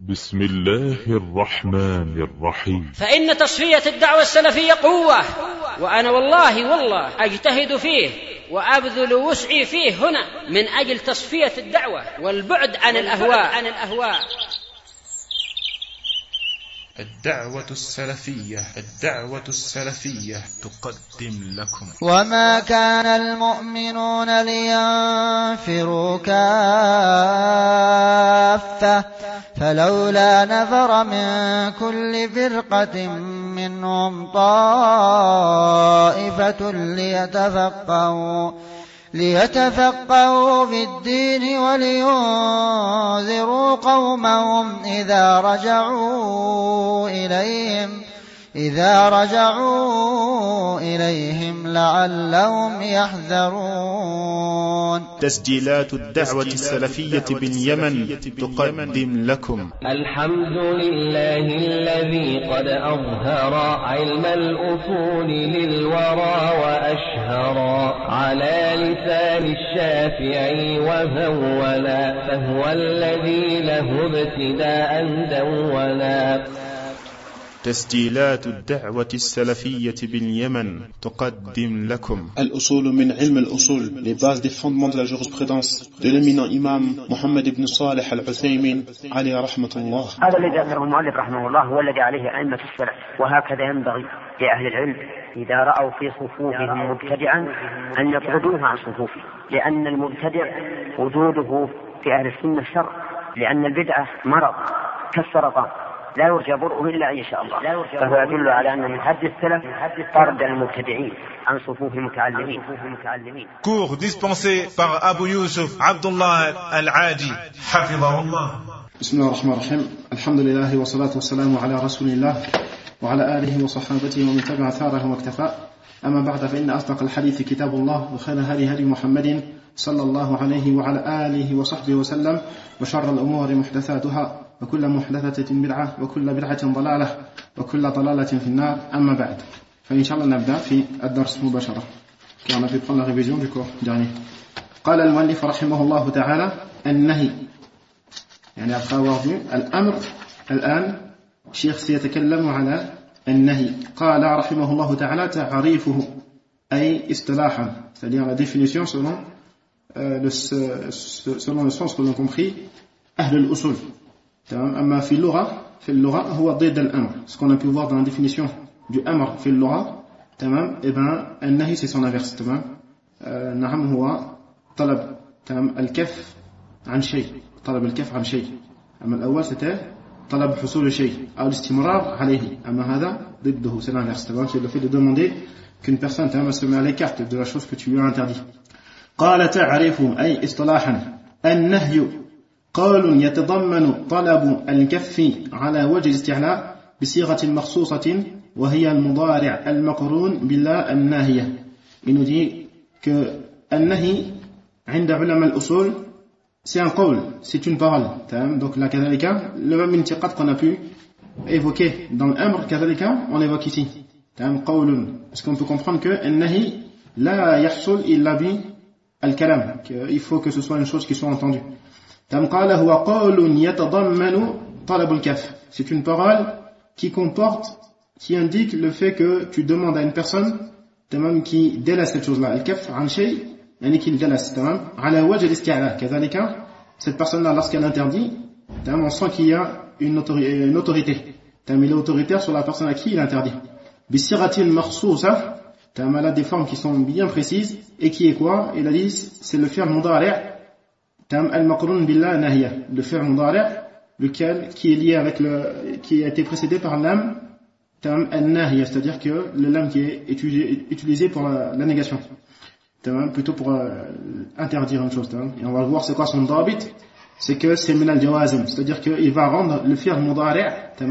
بسم الله الرحمن الرحيم. فإن تصفية الدعوة السلفية قوة، وأنا والله أجتهد فيه وأبذل وسعي فيه هنا من أجل تصفية الدعوة والبعد عن الأهواء. الدعوة السلفية تقدم لكم. وما كان المؤمنون لينفروا كافة فلولا نفر من كل فرقة منهم طائفة ليتفقهوا في الدين ولينذروا قومهم إذا رجعوا إليهم لعلهم يحذرون. تسجيلات الدعوة السلفية باليمن تقدم لكم. الحمد لله الذي قد أظهر علم الأصول للورى وأشهر على لسان الشافعي وهولا، فهو الذي له ابتداء دولا. تسجيلات الدعوة السلفية باليمن تقدم لكم. الأصول من علم الأصول, les bases des fondements de la jurisprudence de l'éminent imam Mohammed ibn Salih al-Uthaymin عليه رحمة الله. هذا الذي ذكره المؤلف رحمه الله هو الذي عليه أئمة السلف، وهكذا ينبغي لأهل العلم إذا رأوا في صفوفهم مبتدعا أن يطردوه عن صفوفه، لأن المبتدع وجوده في أهل السنة شر، لأن البدعة مرض كالسرطان لا يرجى برؤه إلا إن شاء الله، فهو يدل على أن من حد السلف طرد المبتدعين عن صفوف المتعلمين. Cours dispensé par Abu Yusuf Abdullah Al-Adi حفظه الله. بسم الله الرحمن الرحيم. الحمد لله والصلاة والسلام على رسول الله وعلى آله وصحابته ومن تبع ثاره واكتفى. أما بعد، فإن أصدق الحديث كتاب الله، وخير هدي محمد صلى الله عليه وعلى آله وصحبه وسلم، وشر الأمور محدثاتها، وكل محدثة بدعة، وكل بدعة ضلالة، وكل ضلالة في النار. أما بعد، فإن شاء الله نبدأ في الدرس مباشرة كما في prendre la révision du cours dernier. قال المؤلف رحمه الله تعالى: النهي، يعني après avoir vu الأمر. الآن الشيخ سيتكلم على النهي. قال رحمه الله تعالى: تعريفه أي اصطلاحا، c'est-à-dire la définition selon le sens que l'on compris أهل الأصول. أما في اللغة هو ضد الأمر. Ce qu'on a pu voir dans la définition du أمر في اللغة، تمام، et ben النهي c'est son inverse. تمام. نعم، هو طلب الكف عن شيء، طلب الكف عن شيء. أما الأول c'était طلب حصول شيء أو الاستمرار عليه. أما هذا ضده, c'est l'inverse. تمام. C'est le fait de demander qu'une personne se met à l'écart de la chose que tu lui as interdit. قال: تعريفه أي اصطلاحا النهي قول يتضمن طلب الكف على وجه الاستعلاء بصيغة مخصوصة وهي المضارع المقرون باللا الناهية. Il nous dit que النهي عند علماء الأصول c'est un قول, c'est une parole. Donc là, كذلك le même انتقاد qu'on a pu évoquer dans l'amr, كذلك on l'évoque ici. قول, est-ce qu'on peut comprendre que النهي لا يحصل إلا بالكلام, qu'il faut que ce soit une chose qui soit entendue. قال هو قول يتضمن طلب الكف, c'est une parole qui indique le fait que tu demandes à une personne qui délaisse cette chose-là. الكف عن شيء يعني qu'il délaisse. على وجه الاستعلاء كذلك, cette personne-là lorsqu'elle interdit, on sent qu'il y a une autorité. Il est autoritaire sur la personne à qui il interdit. بصيغة مخصوصة, elle a des formes qui sont bien précises, et qui est quoi? Il a dit c'est le fi'l mudari' al-maqrun billah nahiya, le fi'l mudari' lequel qui est lié avec qui a été précédé par l'lam al-nahiya, c'est-à-dire que le lam qui est utilisé pour la négation, plutôt pour interdire une chose. Et on va le voir, c'est quoi son dabit? C'est que c'est min al-jawazim, c'est-à-dire qu'il va rendre le fi'l mudari',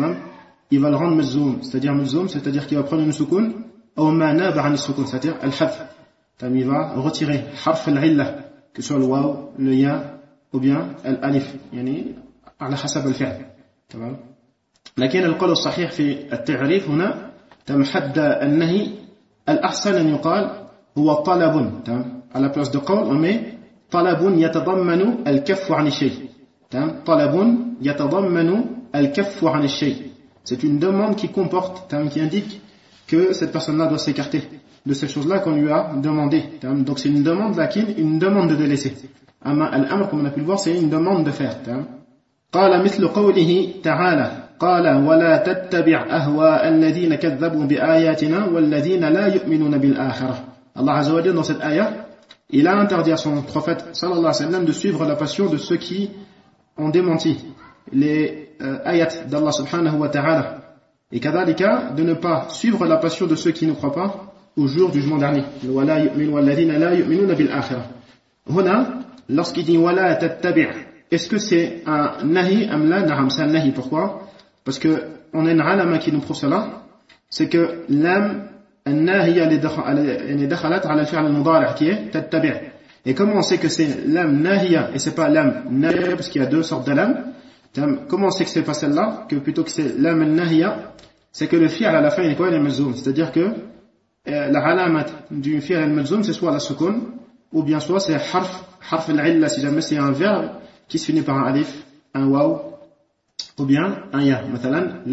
il va le rendre mezzoum, c'est-à-dire qu'il va prendre une soukoun ou ma naba an soukoun, c'est-à-dire al-hadf. Il va retirer harf al-illa, que ce soit le waw, le ya ou bien الألف, يعني على حسب الفعل. تمام. لكن القول الصحيح في التعريف هنا حد النهي الأحسن أن يقال هو طلب. تمام. على place de قول on met طلب يتضمن الكف عن الشيء. تمام. طلب يتضمن al-kaffu an al-shay. C'est une demande qui comporte, qui indique que cette personne-là doit s'écarter de cette chose-là qu'on lui a demandé. Donc c'est une demande lakin, une demande de délaisser. Al-amr, comme on a pu le voir, c'est une demande de faire. قال مثل قوله تعالى قال ولا تتبع أهواء الذين كذبوا بآياتنا والذين لا يؤمنون بالآخرة. Allah Azza wa Jalla dans cette ayah, il a interdit à son prophète sallallahu alayhi wa sallam de suivre la passion de ceux qui ont démenti les ayats d'Allah subhanahu wa ta'ala, et kadhalika de ne pas suivre la passion de ceux qui ne croient pas au jour du jugement dernier. ولا يؤمن والذين لا يؤمنون بالآخرة. هنا lorsqu'il dit ولا تتبع, est-ce que c'est un nahi am la? Na'am, c'est un nahi. Pourquoi? Parce que on a une alama qui nous prouve cela, c'est que l'âme الناهية اللي دخلت على الفعل المضارع qui est تتبع. Et comment on sait que c'est l'âme nahiya et c'est pas l'âme nahiya, parce qu'il y a deux sortes de l'âme. Comment on sait que c'est pas celle-là, que plutôt que c'est l'âme nahiya, c'est que le fi'l à la fin il est quoi? Il est mazzoum, c'est-à-dire que la alamat du fi'l al-mazzoum c'est soit la sukun ou bien soit c'est harf al-illa, si jamais c'est un verbe qui se finit par un alif, un waw ou bien un ya. مثلا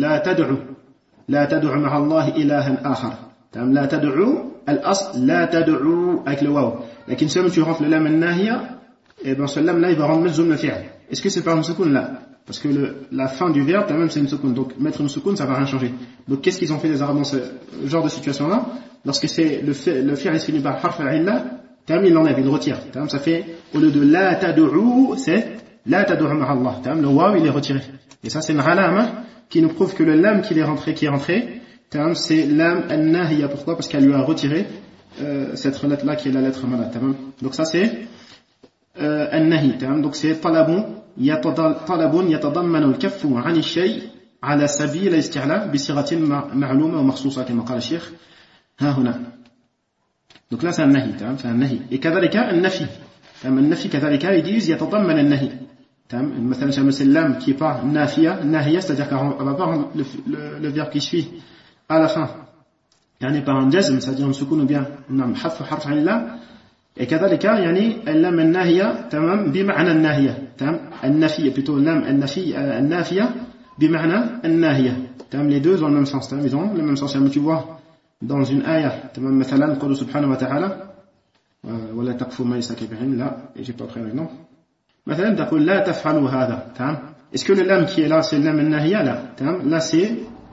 لا تدعو مع الله إلها آخر. لا تدعو الأصل لا تدعو avec le waw. Lakin si tu rentres le lam al-nahiya, et ben ce lam là il va rendre mazzoum le fi'l. Est-ce que c'est par une sukun là? Parce que la fin du verbe même c'est une sukun, donc mettre une sukun ça va rien changer. Donc qu'est-ce qu'ils ont fait les arabes dans ce genre de situation là? Lorsque c'est le fi'l est fini par harf al-illa, il l'enlève, il le retire. Ça fait au lieu de la tad'u, c'est la tad'u ma'a Allah. Le waw il est retiré. Et ça c'est une alama qui nous prouve que le lam qui est rentré c'est l'âme al-nahiya. Pourquoi? Parce qu'elle lui a retiré cette lettre là qui est la lettre malade. Donc ça c'est al-nahi. Donc c'est talabun yatadammanu al-kaffu 'an al-shay' ala sabil al-isti'la bi sighatin ma'luma wa makhsusa kama qala al-shaykh ha huna. Donc là c'est un nahi, c'est un nahi. Et kadhalika al-nafi. Al-nafi kadhalika ils disent yatadamman al-nahi. مثلا c'est l'âme qui est pas nafiya, c'est-à-dire qu'elle va pas rendre le verbe qui suit à la fin يعني par un jazm, c'est-à-dire un sukun ou bien حرف عله. et كذلك يعني اللام الناهيه تمام بمعنى الناهيه النافيه plutôt اللام النافيه بمعنى الناهيه les deux ont le même sens, ils ont le même sens. Tu vois dans une ayah تمام مثلا قول سبحانه وتعالى ولا تقف ما ليس بعلم. là et j'ai pas pris un exemple. مثلا تقول لا تفعلوا هذا. est-ce que le lam qui est là c'est le lam الناهيه? là c'est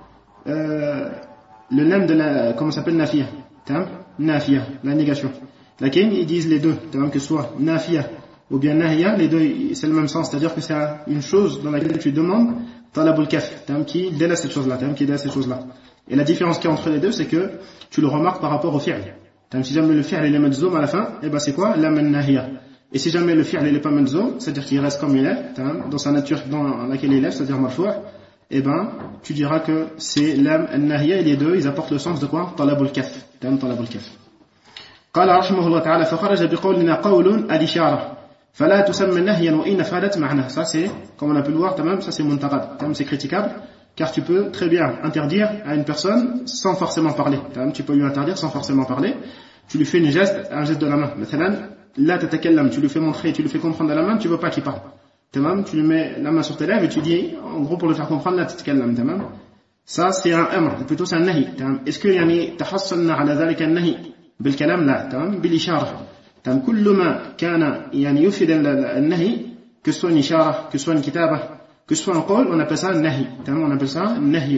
le lam de la, comment ça s'appelle, nafiya, nafiya, la négation. Lakin ils disent les deux, que ce soit nafiya ou bien nahiya, les deux c'est le même sens, c'est-à-dire que c'est une chose dans laquelle tu demandes talabul kaf, qui délaisse cette chose-là, qui délaisse cette chose-là. Et la différence qu'il y a entre les deux, c'est que tu le remarques par rapport au fi'l. Si jamais le fi'l il est mazzoum à la fin, et ben c'est quoi? Lam nahiya. Et si jamais le fi'l il est pas mazzoum, c'est-à-dire qu'il reste comme il est, dans sa nature dans laquelle il est, c'est-à-dire marfou', eh ben, tu diras que c'est l'âme al-nahiya et les deux, ils apportent le sens de quoi? Talabul kaf. Talabul kaf. قال رحمه الله تعالى فخرج بقولنا قول الإشارة فلا تسمى نهيا وإن فادت معناه. Ça c'est, comme on a pu le voir, ça c'est muntaqad. C'est critiquable, car tu peux très bien interdire à une personne sans forcément parler. Tu peux lui interdire sans forcément parler. Tu lui fais un geste de la main. مثلا لا تتكلم, tu lui fais montrer, tu lui fais comprendre de la main, tu veux pas qu'il parle. Tu lui mets la main sur tes lèvres et tu dis, en gros pour le faire comprendre, la titkallam, ça c'est un amr, plutôt c'est un nahi. Est-ce que yani tahassalna ala dhalika an-nahi bil kalam? La, bil ishara. كل ما كان يعني يفيد النهي, que ce soit une ishara, que ce soit une kitaba, que ce soit un qawl, on appelle ça un nahi. On appelle ça un nahi.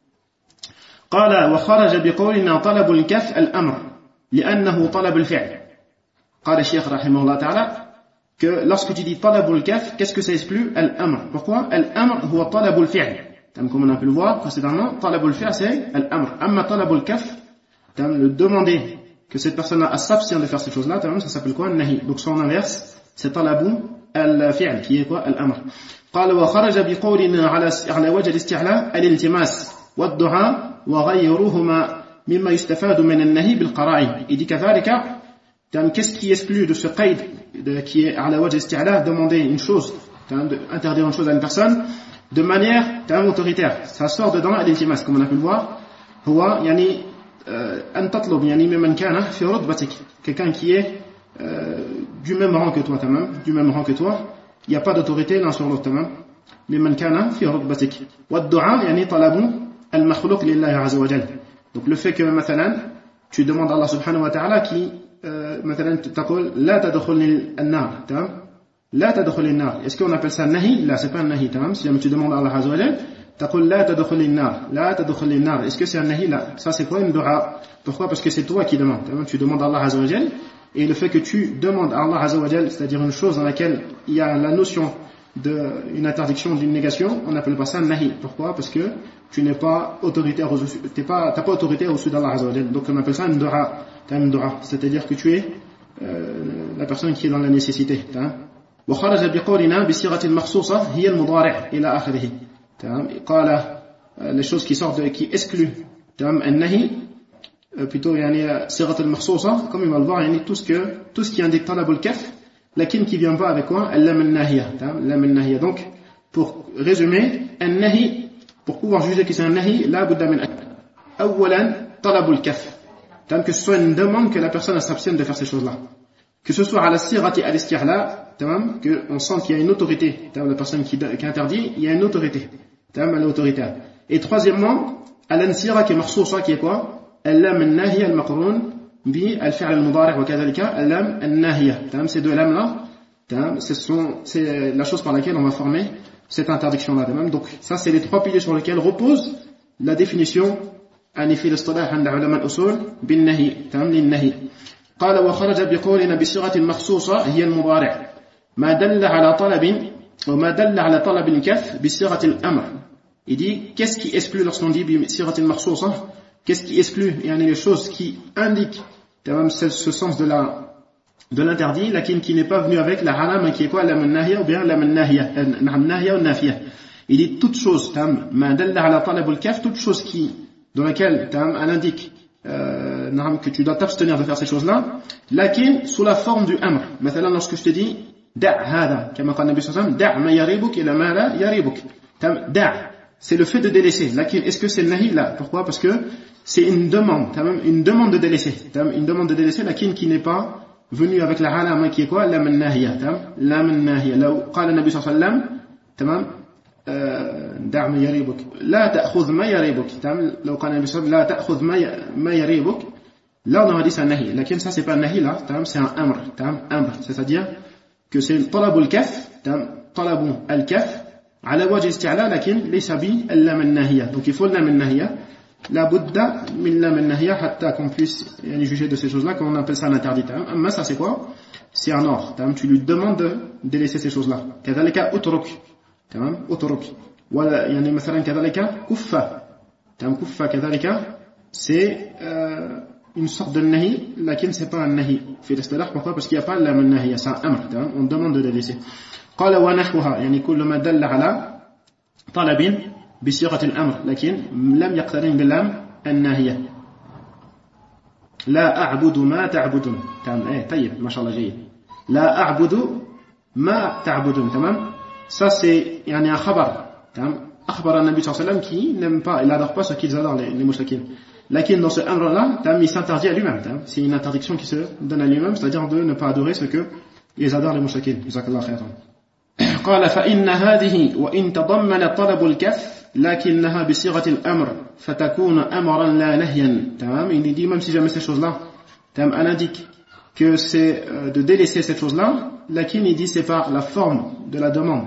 قال وخرج بقولنا طلب الكف الامر لانه طلب الفعل. قال الشيخ رحمه الله تعالى que lorsque tu dis talabul kaf, qu'est-ce que ça exclut? Al-amr. Pourquoi? Al-amr huwa talabul fi'l. Comme on a pu le voir précédemment, talabul fi'l c'est al-amr. Amma talabul kaf, le demander que cette personne-là s'abstient de faire ces choses-là, ça s'appelle quoi? Nahi. Donc son inverse, c'est talabu al-fi'l, qui est quoi? Al-amr. قال وخرج بقولنا على وجه الاستعلاء الالتماس والدعاء وغيرهما مما يستفاد من النهي بالقرائن. Il dit كذلك qu'est-ce qui exclut de ce qaid qui est à la wajh isti'la, demander une chose, interdire une chose à une personne de manière autoritaire? Ça sort dedans l'iltimas, comme on a pu le voir. هو يعني أن تطلب يعني ممن كان في رتبتك, quelqu'un qui est du même rang que toi, du même rang que toi. Il n'y a pas d'autorité l'un sur l'autre, ممن كان في رتبتك والدعاء يعني طلب المخلوق لله عز وجل. Donc le fait que مثلا tu demandes à Allah subhanahu wa ta'ala qui مثلا تقول لا تدخل النار تمام لا تدخل النار. Est-ce qu'on appelle ça nahi? Là c'est pas un nahi تمام. Si tu demandes à Allah azza wa jalla تقول لا تدخل النار لا تدخل النار. Est-ce que c'est un nahi? Là ça c'est quoi une dua? Pourquoi? Parce que c'est toi qui demandes تمام. Tu demandes à Allah azza wa jalla et le fait que tu demandes à Allah azza wa jalla, c'est-à-dire une chose dans laquelle il y a la notion d'une interdiction, d'une négation, on n'appelle pas ça nahi. Pourquoi? Parce que tu n'es pas autoritaire, t'as pas autorité au-dessus d'Allah azza wa jalla. Donc on appelle ça une dua, c'est-à-dire que tu es la personne qui est dans la nécessité. وخرج بقولنا بصيغة المخصوصة هي المضارع إلى آخره. قال les choses qui sortent qui excluent النهي plutôt يعني صيغة المخصوصة comme il va le voir يعني tout ce qui indique طلب الكف lakin qui vient pas avec quoi اللام الناهية. Donc pour résumer النهي pour pouvoir juger que c'est un nahi لا بد من أولا طلب الكف que ce soit une demande que la personne s'abstienne de faire ces choses-là, que ce soit à la sirati al-istihla, que on sent qu'il y a une autorité, la personne qui interdit, il y a une autorité, l'autorité. Et troisièmement, al-ansira qui est makhsousa, qui est quoi? Al-lam al-nahiya al-maqroun bi al-fi'l al-mudari' wa kadhalika al-lam al-nahiya. Ces deux lames-là, c'est la chose par laquelle on va former cette interdiction-là. Donc ça, c'est les trois piliers sur lesquels repose la définition في الاصطلاح عند علماء الأصول بالنهي للنهي. قال وخرج بقولنا بصيغة مخصوصة هي المضارع ما دل على طلب وما دل على طلب الكف بصيغة الأمر. Il dit qu'est-ce qui exclut lorsqu'on dit بصيغة مخصوصة, qu'est-ce qui exclut يعني les choses qui indiquent ce sens de l'interdit lakin qui n'est pas venu avec la halama qui est quoi la mannahiya ou bien la mannahiya ou nafiya. Il dit toute chose ما دل على طلب الكف, toute chose qui dans laquelle elle indique que tu dois t'abstenir de faire ces choses-là, lakin sous la forme du amr. Maintenant, lorsque je te dis da' hada, كما قال النبي صلى الله عليه وسلم da' ma yaribuk ila ma la yaribuk. Da', c'est le fait de délaisser. Lakin, est-ce que c'est le nahi? Là. Pourquoi? Parce que c'est une demande de délaisser. Une demande de délaisser, lakin qui n'est pas venue avec la halama qui est quoi? La mannahiya. La mannahiya. Là où قال النبي صلى الله عليه وسلم تمام دع ما يريبك لا تأخذ ما يريبك. لو قال النبي صلى الله عليه وسلم لا تأخذ ما يريبك, là on aurait dit c'est un nahi. Lakin ça c'est pas un nahi là, c'est un amr, c'est-à-dire que c'est طلب الكف, طلب الكف على وجه استعلاء لكن ليس باللام الناهية. Donc il faut le lam الناهية, la budda min lam الناهية حتى qu'on puisse juger de ces choses-là, qu'on appelle ça un interdit. Mais ça c'est quoi? C'est un ordre. Tu lui demandes de délaisser ces choses-là. كذلك اترك, اترك. يعني مثلا كذلك كفة, كفة كذلك c'est une sorte de nahi, lakin c'est pas un nahi في الاصطلاح. Pourquoi? Parce qu'il n'y a pas la nahiya, c'est un amr, on demande de le laisser. قال ونحوها يعني كل ما دل على طلب بصيغة الأمر لكن لم يقترن باللام الناهية. لا أعبد ما تعبدون. طيب ما شاء الله جيد. لا أعبد ما تعبدون. تمام. Ça c'est يعني un khabar. أخبر النبي صلى الله عليه وسلم qui n'aime pas, il n'adore pas ce qu'ils adorent les mouchriquins. Lakin dans ce amr-là, il s'interdit à lui-même. C'est une interdiction qui se donne à lui-même, c'est-à-dire de ne pas adorer ce que ils adorent les mouchriquins. Jazakallah khairan. قال فإن هذه وإن تضمن طلب الكف لكنها بصيغة الأمر فتكون أمرا لا نهيا. Il dit même si jamais ces choses-là, elle indique que c'est de délaisser cette chose-là, lakin il dit c'est par la forme de la demande.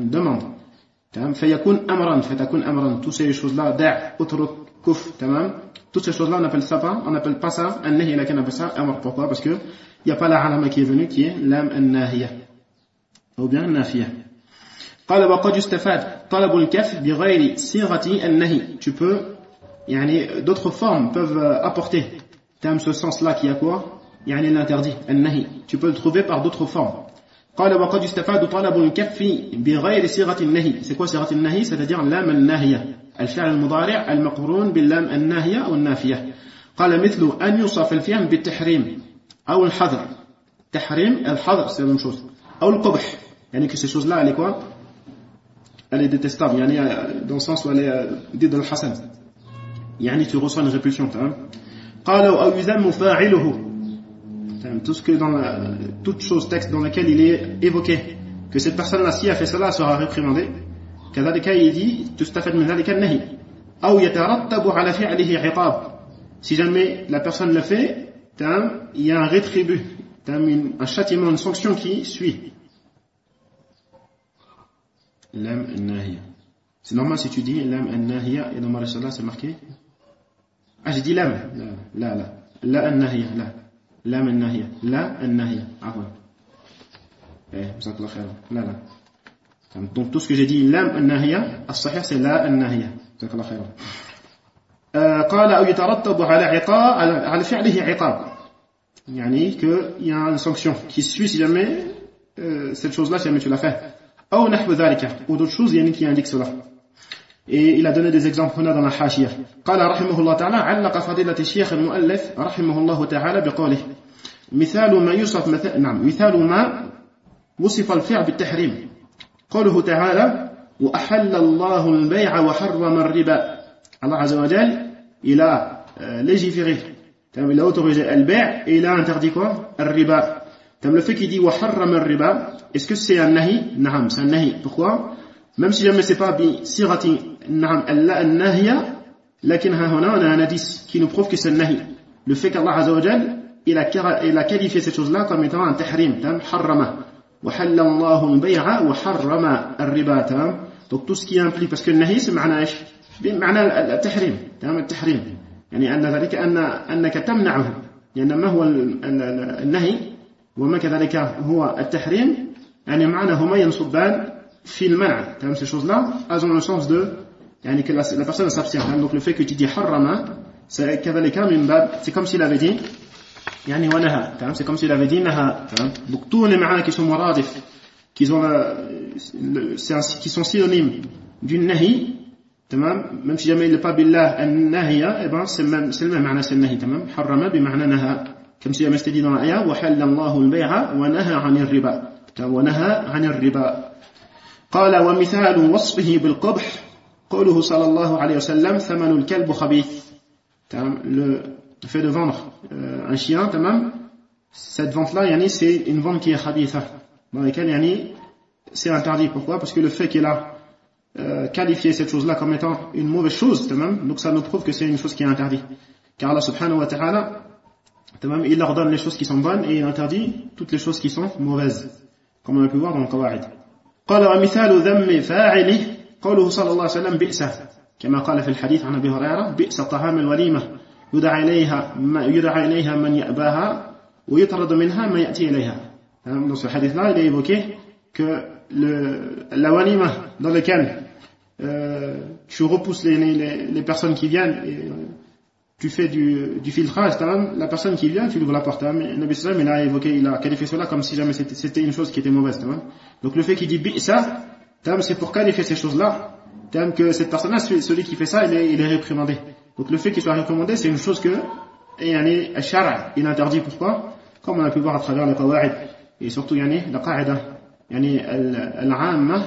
فيكون أمرا فتكون أمرا. Toutes ces choses-là, da' utruk kuf, toutes ces choses-là on n'appelle pas ça un nahi, lakin on appelle ça amr. Pourquoi? Parce que il n'y a pas la halama qui est venue qui est lam an-nahiya ou bien nafiya. قال وقد يستفاد طلب الكف بغير صيغة النهي. Tu peux, يعني d'autres formes peuvent apporter ce sens-là qui a quoi? يعني l'interdit, النهي. Tu peux le trouver par d'autres formes. قال وقد يستفاد طلب الكف بغير صيغة النهي. C'est quoi صيغة النهي? C'est-à-dire لام الناهية, الفعل المضارع المقرون باللام الناهية أو النافية. قال مثل أن يوصف الفعل بالتحريم أو الحظر. تحريم الحظر c'est la même chose. أو القبح, يعني que ces choses-là elle est quoi? Elle est détestable, يعني dans le sens où elle est dite dans le hasan, يعني tu reçois une répulsion. قال أو يذم فاعله. Tout ce que toute chose, texte dans lequel il est évoqué que cette personne-là, si elle fait cela, elle sera réprimandée. كذلك يدي تستفاد من ذلك النهي أو يترتب على فعله عقاب. Si jamais la personne le fait, il y a un rétribut, un châtiment, une sanction qui suit. Lam an-nahiya. C'est normal si tu dis lam an-nahiya et dans ma risala c'est marqué. Ah, j'ai dit lam. La an-nahiya. Lam an-nahiya. La an-nahiya. Afwan. Jazakallah khairan. La. Donc tout ce que j'ai dit lam an-nahiya, as-sahih c'est la an-nahiya. Jazakallah khairan. قال أو يترتب على عقاب على فعله عقاب. يعني qu'il y a une sanction qui suit si jamais cette chose-là si jamais tu l'as fait. أو نحو ذلك ou d'autres choses يعني qui indiquent cela. Et il a donné des exemples هنا dans la حاشية. قال رحمه الله تعالى علق فضيلة الشيخ المؤلف رحمه الله تعالى بقوله مثال ما يوصف مثال ما وصف الفعل بالتحريم قوله تعالى وأحل الله البيع وحرم الربا. Allah Azza wa Jal, il a légiféré, il a autorisé al-bay' et il a interdit quoi? Al-riba. Le fait qu'il dit wa harram al-riba, est-ce que c'est un nahi? Naam, c'est un nahi. Pourquoi? Même si jamais c'est pas bi sirati naam al-nahiya, lakin ha huna on a un hadith qui nous prouve que c'est un nahi. Le fait qu'Allah Azza wa Jal, il a qualifié cette chose-là comme étant un tahrim, harrama. Wa halla Allahu al-bay'a wa harrama al-riba. Donc tout ce qui implique, parce que le nahi c'est ma'na ايش؟ بمعنى التحريم التحريم يعني أن ذلك أنك تمنعه يعني ما هو النهي وما كذلك هو التحريم يعني معناهما ينصبان في المنع ces choses-là elles ont le sens de يعني que la personne s'abstient. Donc le fait que tu dis harrama c'est كذلك من باب c'est comme s'il avait dit يعني ونهى c'est comme s'il avait dit naha. Donc tous les ma'na qui sont muradif qui sont synonymes du nahi même si jamais il n'est pas billah an-nahiya, eh ben c'est le même ma'na c'est nahi harrama bi ma'na naha comme si jamais c'était dit dans l'aya wa halla Allahu al-bay'a wa naha 'anil riba wa naha 'anil riba. qala wa mithalu wasfihi bil qabh qawluhu sallallahu alayhi wa sallam thamanu al-kalb khabith. Le fait de vendre un chien cette vente là yani c'est une vente qui est khabitha dans laquelle yani c'est interdit. Pourquoi? Parce que le fait qu'il a qualifier cette chose-là comme étant une mauvaise chose, donc ça nous prouve que c'est une chose qui est interdite. Car Allah subhanahu wa ta'ala, il ordonne les choses qui sont bonnes et il interdit toutes les choses qui sont mauvaises, comme on a pu voir dans le Qawaid. قال ومثال ذم فاعله قوله صلى الله عليه وسلم بئس كما قال في الحديث عن أبي هريرة بئس طعام الوليمة يدعى إليها من يأباها ويطرد منها من يأتي إليها. Dans ce hadith-là, il est évoqué que la walima dans lequel tu repousses les personnes qui viennent et tu fais du filtrage, la personne qui vient, tu lui ouvres la porte. Nabi sallam, il a qualifié cela comme si jamais c'était une chose qui était mauvaise. Donc le fait qu'il dit bi'sa, c'est pour qualifier ces choses-là, que cette personne-là, celui qui fait ça, il est réprimandé. Donc le fait qu'il soit réprimandé, c'est une chose que il interdit. Pourquoi? Comme on a pu voir à travers les qawaid et surtout la qaida يعني العامة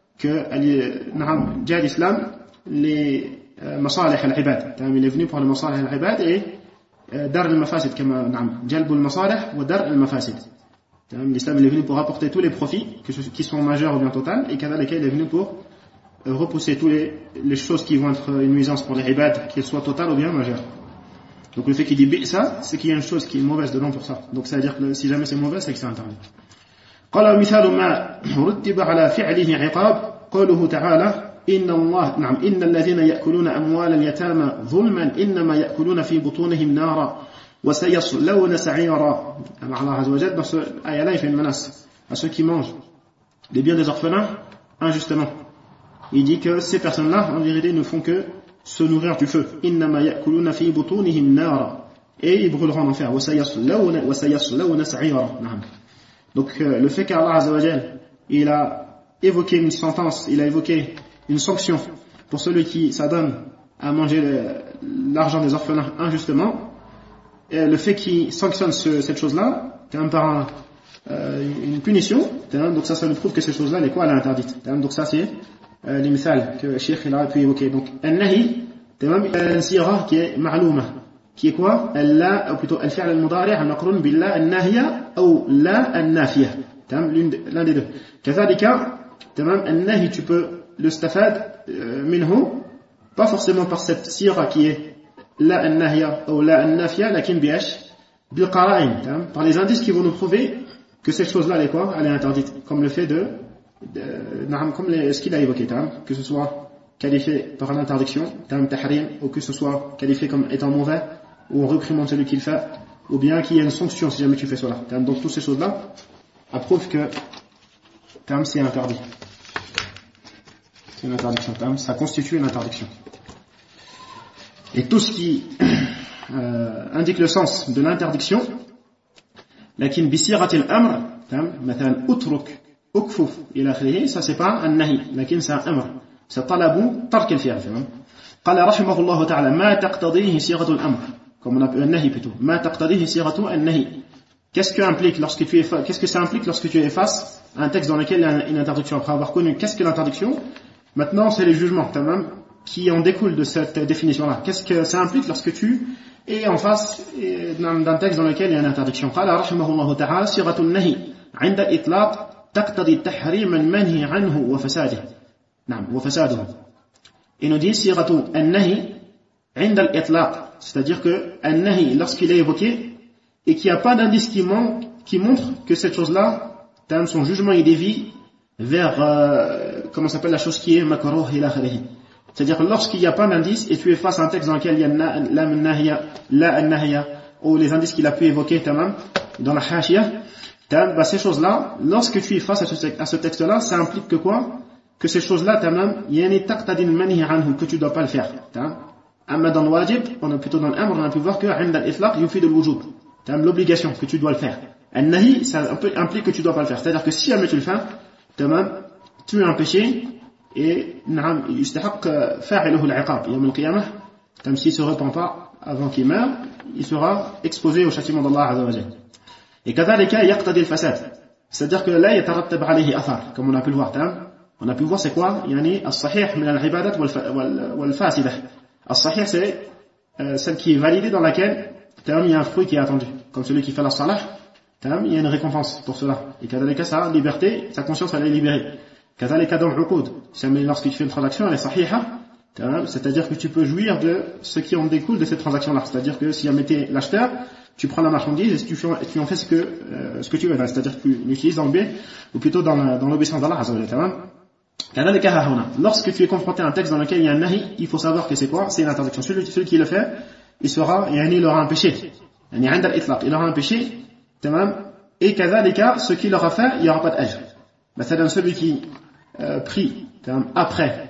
جاء الإسلام لمصالح العباد. il est venu pour les مصالح العباد et dar المفاسد كما جلب المصالح ودر المفاسد. l'islam il est venu pour apporter tous les profits qui sont majeurs ou bien totales et كذلك il est venu pour repousser toutes les choses qui vont être une nuisance pour les ibad, qu'elles soient totales ou bien majeures. Donc le fait qu'il dit bi'sa, c'est qu'il y a une chose qui est mauvaise dedans pour ça. Donc ça veut dire que si jamais c'est mauvais, c'est que c'est interdit. قال مثال ما رتب على فعله عقاب قوله تعالى إن الذين يأكلون أموال اليتامى ظلما إنما يأكلون في بطونهم نارا وسيصلون سعيرا. Allah Azza wa Jalla dans ce ayah-là il fait une menace à ceux qui mangent les biens des orphelins injustement. Il dit que ces personnes-là en vérité ne font que se nourrir du feu. إنما يأكلون في بطونهم نارا et ils brûleront en enfer. وسيصلون سعيرا. Donc le fait qu'Allah Azza wa Jal, il a évoqué une sentence, il a évoqué une sanction pour celui qui s'adonne à manger l'argent des orphelins injustement, et le fait qu'il sanctionne cette chose-là, par une punition, donc ça nous prouve que cette chose-là, elle est interdite. Donc ça c'est les mithal que le Cheikh il a pu évoquer. Donc al-nahi, un sira qui est ma'louma, qui est quoi? Plutôt al-fi'l al-mudari' al-maqrun billah al-nahiya ou la al-nafiya. L'un des deux. كذلك al-nahi tu peux le stafad minhu, pas forcément par cette sira qui est la an-nahya ou la an-nafia, lakin bi'ash bil qara'in, par les indices qui vont nous prouver que cette chose-là elle est quoi, elle est interdite, comme le fait comme ce qu'il a évoqué, que ce soit qualifié par l'interdiction, tahrim, ou que ce soit qualifié comme étant mauvais, ou on réprimande celui qui le fait, ou bien qu'il y ait une sanction si jamais tu fais cela. Donc toutes ces choses-là approuvent que c'est interdit. C'est une interdiction, ça constitue une interdiction. Et tout ce qui indique le sens de l'interdiction, lakin bisiratil amr, مثلا اترك اكفف الى اخره, ça c'est pas un nahi, lakin c'est un amr, c'est talabou tark al-fi'l. قال رحمه الله تعالى ما تقتضيه صيغة الامر, comme on appelle un nahi plutôt, ما تقتضيه صيغة النهي. Qu'est-ce que ça implique lorsque tu effaces un texte dans lequel il y a une interdiction? Après avoir connu qu'est-ce que l'interdiction, maintenant c'est les jugements qui en découlent de cette définition-là. Qu'est-ce que ça implique lorsque tu es en face d'un texte dans lequel il y a une interdiction? قال رحمه الله تعالى صيغة النهي عند الإطلاق تقتضي التحريم المنهي عنه وفساده. نعم وفساده. Il nous dit صيغة النهي عند الإطلاق, c'est-à-dire que النهي lorsqu'il est évoqué et qu'il n'y a pas d'indice qui montre que cette chose-là, son jugement il dévie vers comment s'appelle la chose qui est makruh ila akhirih. C'est-à-dire que lorsqu'il n'y a pas d'indice et tu es face à un texte dans lequel il y a la an-nahya ou les indices qu'il a pu évoquer dans la hashiyah, ces choses-là, lorsque tu es face à ce texte-là, ça implique que quoi? Que ces choses-là, que tu ne dois pas le faire. Amma dans le wajib, on a plutôt dans l'amr, on a pu voir que l'obligation, que tu dois le faire. An-nahi, ça implique que tu ne dois pas le faire. C'est-à-dire que si jamais tu le fais, tu es un péché et يستحق فاعله العقاب يوم القيامة. S'il ne se repent pas avant qu'il meure, il sera exposé au châtiment d'Allah Azza wa Jalla. Et كذلك يقتضي الفساد, c'est-à-dire que là يترتب عليه أثر, comme on a pu le voir. On a pu voir c'est quoi, يعني الصحيح من العبادات والفاسدة. الصحيح c'est celle qui est validée dans laquelle il y a un fruit qui est attendu, comme celui qui fait la salah, il y a une récompense pour cela. Et كذلك sa liberté, sa conscience elle est libérée. كذلك dans l'uqud, lorsque tu fais une transaction elle est sahiha, c'est-à-dire que tu peux jouir de ce qui en découle de cette transaction-là. C'est-à-dire que si tu es l'acheteur, tu prends la marchandise et tu en fais ce que tu veux, c'est-à-dire que tu l'utilises dans le bien, ou plutôt dans l'obéissance d'Allah Azza wa Jalla. Lorsque tu es confronté à un texte dans lequel il y a un nahi, il faut savoir que c'est quoi? C'est une interdiction. Celui qui le fait, il aura un péché. Il aura un péché, et كذلك ce qu'il aura fait, il n'y aura pas d'ajr. C'est-à-dire celui qui prie après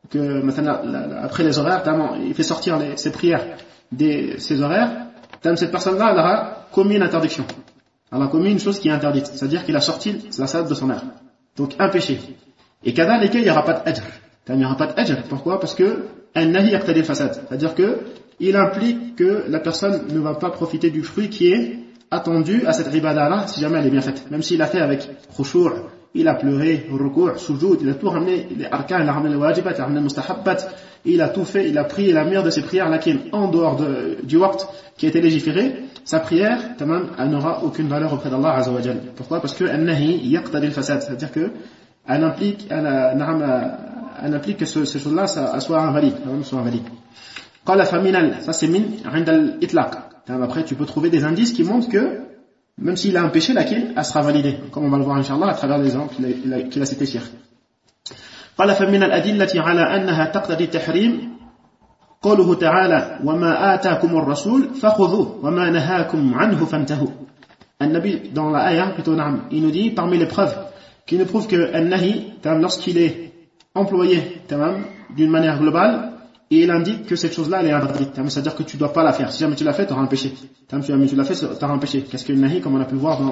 les horaires, il fait sortir ses prières ses horaires, cette personne-là, elle aura commis une interdiction. Elle a commis une chose qui est interdite, c'est-à-dire qu'il a sorti la salat de son heure. Donc un péché. Et كذلك il n'y aura pas d'ajr. Il n'y aura pas d'ajr. Pourquoi? Parce que an-nahi yaqtadi al-fasad, c'est-à-dire que il implique que la personne ne va pas profiter du fruit qui est attendu à cette ibada-là si jamais elle est bien faite. Même s'il a fait avec khushu', il a pleuré, ruku', sujoud, il a tout ramené, les arkan, il a ramené les wajibat, il a ramené les mustahabbat, il a tout fait, il a prié la meilleure de ses prières, laquelle en dehors du waqt qui a été légiféré, sa prière, elle n'aura aucune valeur auprès d'Allah Azza wa Jalla. Pourquoi? Parce que an-nahi yaqtadi al-fasad, c'est-à-dire que elle implique que ces choses-là soient invalides. قال فمن, ça c'est min عند الإطلاق. Après tu peux trouver des indices qui montrent que même s'il a un péché, laquelle elle sera validée, comme on va le voir Inch'Allah à travers les exemples qu'il a cité Cheikh. قال فمن الأدلة على أنها تقتضي التحريم قوله تعالى وما آتاكم الرسول فخذوه وما نهاكم عنه فانتهوا. النبي dans la ayah plutôt il nous dit parmi les preuves qui nous prouvent que an-nahi lorsqu'il est employé d'une manière globale, et il indique que cette chose-là elle est interdite, c'est-à-dire que tu ne dois pas la faire. Si jamais tu l'as fait, tu auras un péché. Si jamais tu l'as fait, tu auras un péché. Qu'est-ce que le nahi, comme on a pu le voir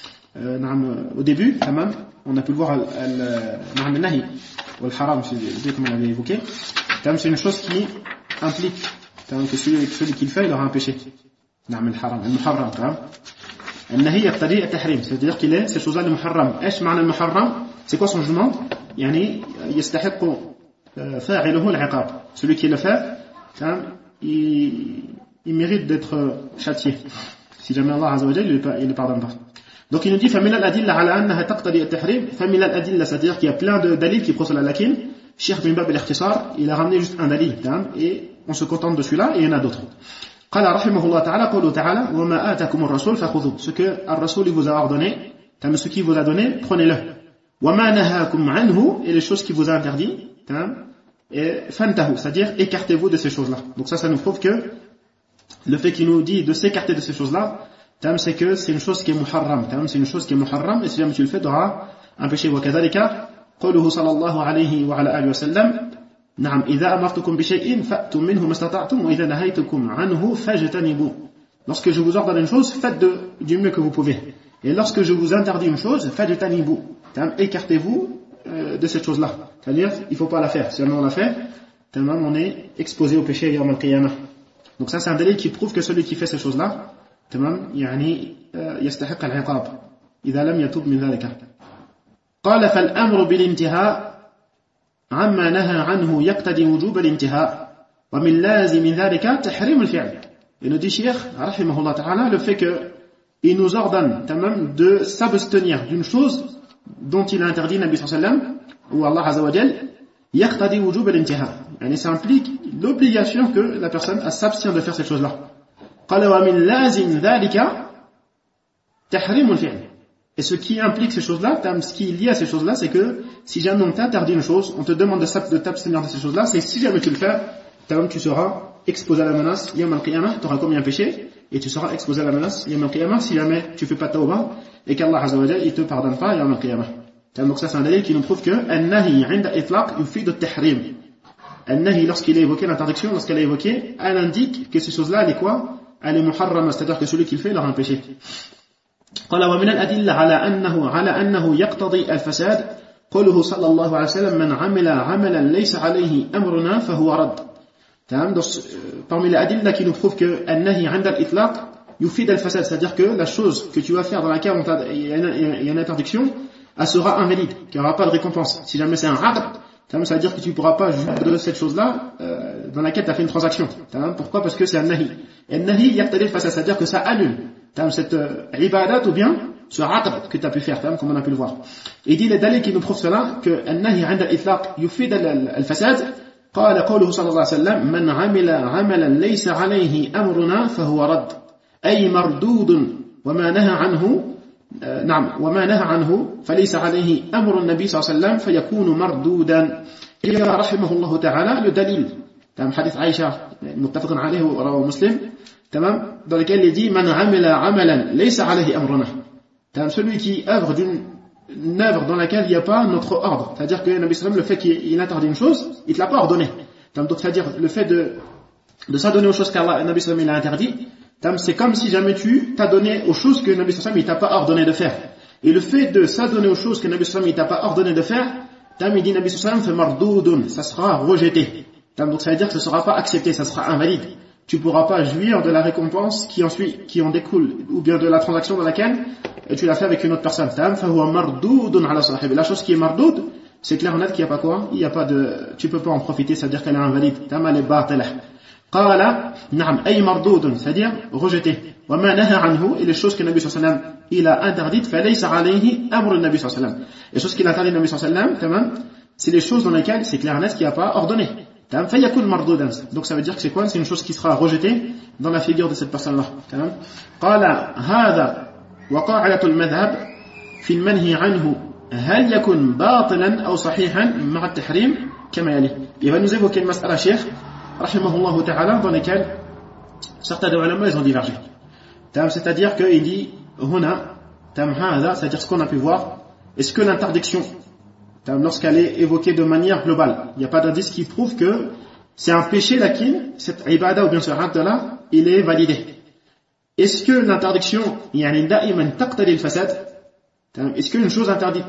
au début, on a pu le voir le nahi ou le haram, comme on l'avait évoqué. C'est une chose qui implique que celui qui le fait, il aura un péché. Le haram, le muharram. Le nahi yaqtadi at-tahrim, c'est-à-dire qu'il est cette chose-là le muharram. Esh ma'na le muharram, c'est quoi son jugement? Yani yastahiqu fa'iluhu al-iqab. Celui qui le fait, il mérite d'être châtié. Si jamais Allah Azza wa Jalla il ne pardonne pas. Donc il nous dit فَمِنَ الْأَدِلَّةِ عَلَى أَنَّهَا تَقْتَضِي التَّحْرِيمَ فَمِنَ الْأَدِلَّةِ, c'est-à-dire qu'il y a plein de dalils qui procèdent à lakin Cheikh bin Bab al-Ikhtisar, il a ramené juste un dalil, et on se contente de celui-là, et il y en a d'autres. Qala rahimahullah ta'ala, qawlu ta'ala, wa ma atakum ar-rasul fakhudhu. Ce que ar-rasul vous a ordonné, ce qui vous a donné, prenez-le. Wa ma nahakum anhu, et les choses qui vous a interdit, et fantahu, c'est-à-dire écartez-vous de ces choses-là. Donc ça nous prouve que le fait qu'il nous dit de s'écarter de ces choses-là, c'est que c'est une chose qui est muharram, c'est une chose qui est muharram, et si jamais tu le fais, tu auras un péché. Wa kadhalika qawluhu sallallahu alayhi wa ala alihi wa sallam, na'am, idha amartukum bi shay'in fa'tu minhu mastata'tum wa idha nahaytukum anhu fajtanibu. Lorsque je vous ordonne une chose, faites du mieux que vous pouvez. Et lorsque je vous interdis une chose, fajtanibu, écartez-vous de cette chose-là. C'est-à-dire, il ne faut pas la faire. Si on la fait, on est exposé au péché yawm al-qiyamah. Donc ça, c'est un délai qui prouve que celui qui fait ces choses-là, يستحق العقاب إذا لم يتوب من ذلك. قال فالأمر بالانتهاء عما نهى عنه يقتضي وجوب الانتهاء ومن لازم ذلك تحريم الفعل. Il nous dit Cheikh rahimahullah ta'ala, le fait que il nous ordonne de s'abstenir d'une chose dont il a interdit Nabi sallallahu alayhi wa sallam, ou Allah azza wa jal, yaqtadi wujub al-intiha. Yani ça implique l'obligation que la personne s'abstient de faire cette chose-là. Qala wa min lazim dhalika tahrim al-fi'l. Et ce qui implique ces choses-là, ce qui est lié à ces choses-là, c'est que si jamais on t'interdit une chose, on te demande de t'abstenir de ces choses-là, c'est si jamais tu le fais, tu seras exposé à la menace yawm al-qiyamah, tu auras commis un péché, et tu seras exposé à la menace yawm al-qiyamah si jamais tu fais pas tawbah, et qu'Allah azza wa jalla, il te pardonne pas yawm al-qiyamah. Donc ça c'est un dalil qui nous prouve que an-nahi 'inda itlaq yufid at-tahrim. An-nahi, lorsqu'il a évoqué l'interdiction, lorsqu'elle a évoqué, elle indique que ces choses-là, elle est quoi? Elle est muharrama, c'est-à-dire que celui qui le fait, il aura un péché. قال ومن الأدلة على أنه يقتضي الفساد قوله صلى الله عليه وسلم من عمل عملا ليس عليه أمرنا فهو رد. Parmi les adilles qui nous prouvent que النهي عند الإطلاق يفيد الفساد, c'est-à-dire que la chose que tu vas faire dans laquelle il y a une interdiction, elle sera invalide, qu'il n'y aura pas de récompense. Si jamais c'est un aqd, ça veut dire que tu ne pourras pas jouir de cette chose-là dans laquelle tu as fait une transaction. Pourquoi? Parce que c'est un nahi. Et un nahi yaqtadi al-fasad, c'est-à-dire que ça annule cette ibadat ou bien ce aqd que tu as pu faire, comme on a pu le voir. Il dit les dalils qui nous prouvent cela, que un nahi 'inda al-itlaq yufid al-fasad. قال قوله صلى الله عليه وسلم من عمل عملا ليس عليه أمرنا فهو رد أي مردود وما نهى عنه وما نهى عنه فليس عليه أمر النبي صلى الله عليه وسلم فيكون مردودا. إلى رحمه الله تعالى le dalil حديث عائشة متفق عليه ورواه مسلم dans lequel il dit من عمل عملا ليس عليه أمرنا, celui qui œuvre une œuvre dans laquelle il n'y a pas notre ordre, c'est-à-dire que Nabi sallam, le fait qu'il interdit une chose, il ne te l'a pas ordonné. Donc c'est-à-dire le fait de s'adonner aux choses qu'Allah Nabi sallam il a interdit, c'est comme si jamais tu t'adonnais aux choses que Nabi sallam il t'a pas ordonné de faire. Et le fait de s'adonner aux choses que Nabi sallam il t'a pas ordonné de faire, il dit Nabi sallam fait mardoudun, ça sera rejeté. Donc ça veut dire que ça ne sera pas accepté, ça sera invalide. Tu ne pourras pas jouir de la récompense qui en découle, ou bien de la transaction dans laquelle tu l'as fait avec une autre personne. La chose qui est mardoud, c'est clair et net qu'il n'y a pas quoi, tu ne peux pas en profiter, c'est-à-dire qu'elle est invalide. Elle est batilah. Qala, na'am, ay mardoudun, c'est-à-dire rejeté. Wa ma naha anhu, et les choses que Nabi sallallahu alayhi wa sallam il a interdites, falaysa alayhi amru Nabi sallallahu alayhi wa sallam. Les choses qu'il a interdites Nabi sallallahu alayhi wa sallam, c'est les choses dans lesquelles c'est clair et net qu'il n'y a pas ordonné. Donc ça veut dire que c'est quoi? C'est une chose qui sera rejetée dans la figure de cette personne-là. قال هذا وقاعدة المذهب في المنهي عنه هل يكون باطلا أو صحيحا مع التحريم كما يلي. Il va nous évoquer une mas'ala Cheikh rahimahullah ta'ala dans lesquelles certains de ulama ils ont divergé. C'est-à-dire qu'il dit هنا هذا, c'est-à-dire ce qu'on a pu voir, est-ce que l'interdiction lorsqu'elle est évoquée de manière globale, il n'y a pas d'indice qui prouve que c'est un péché laquelle cette ibada ou bien ce acte-là, il est validé. Est-ce que l'interdiction, est-ce qu'une chose interdite,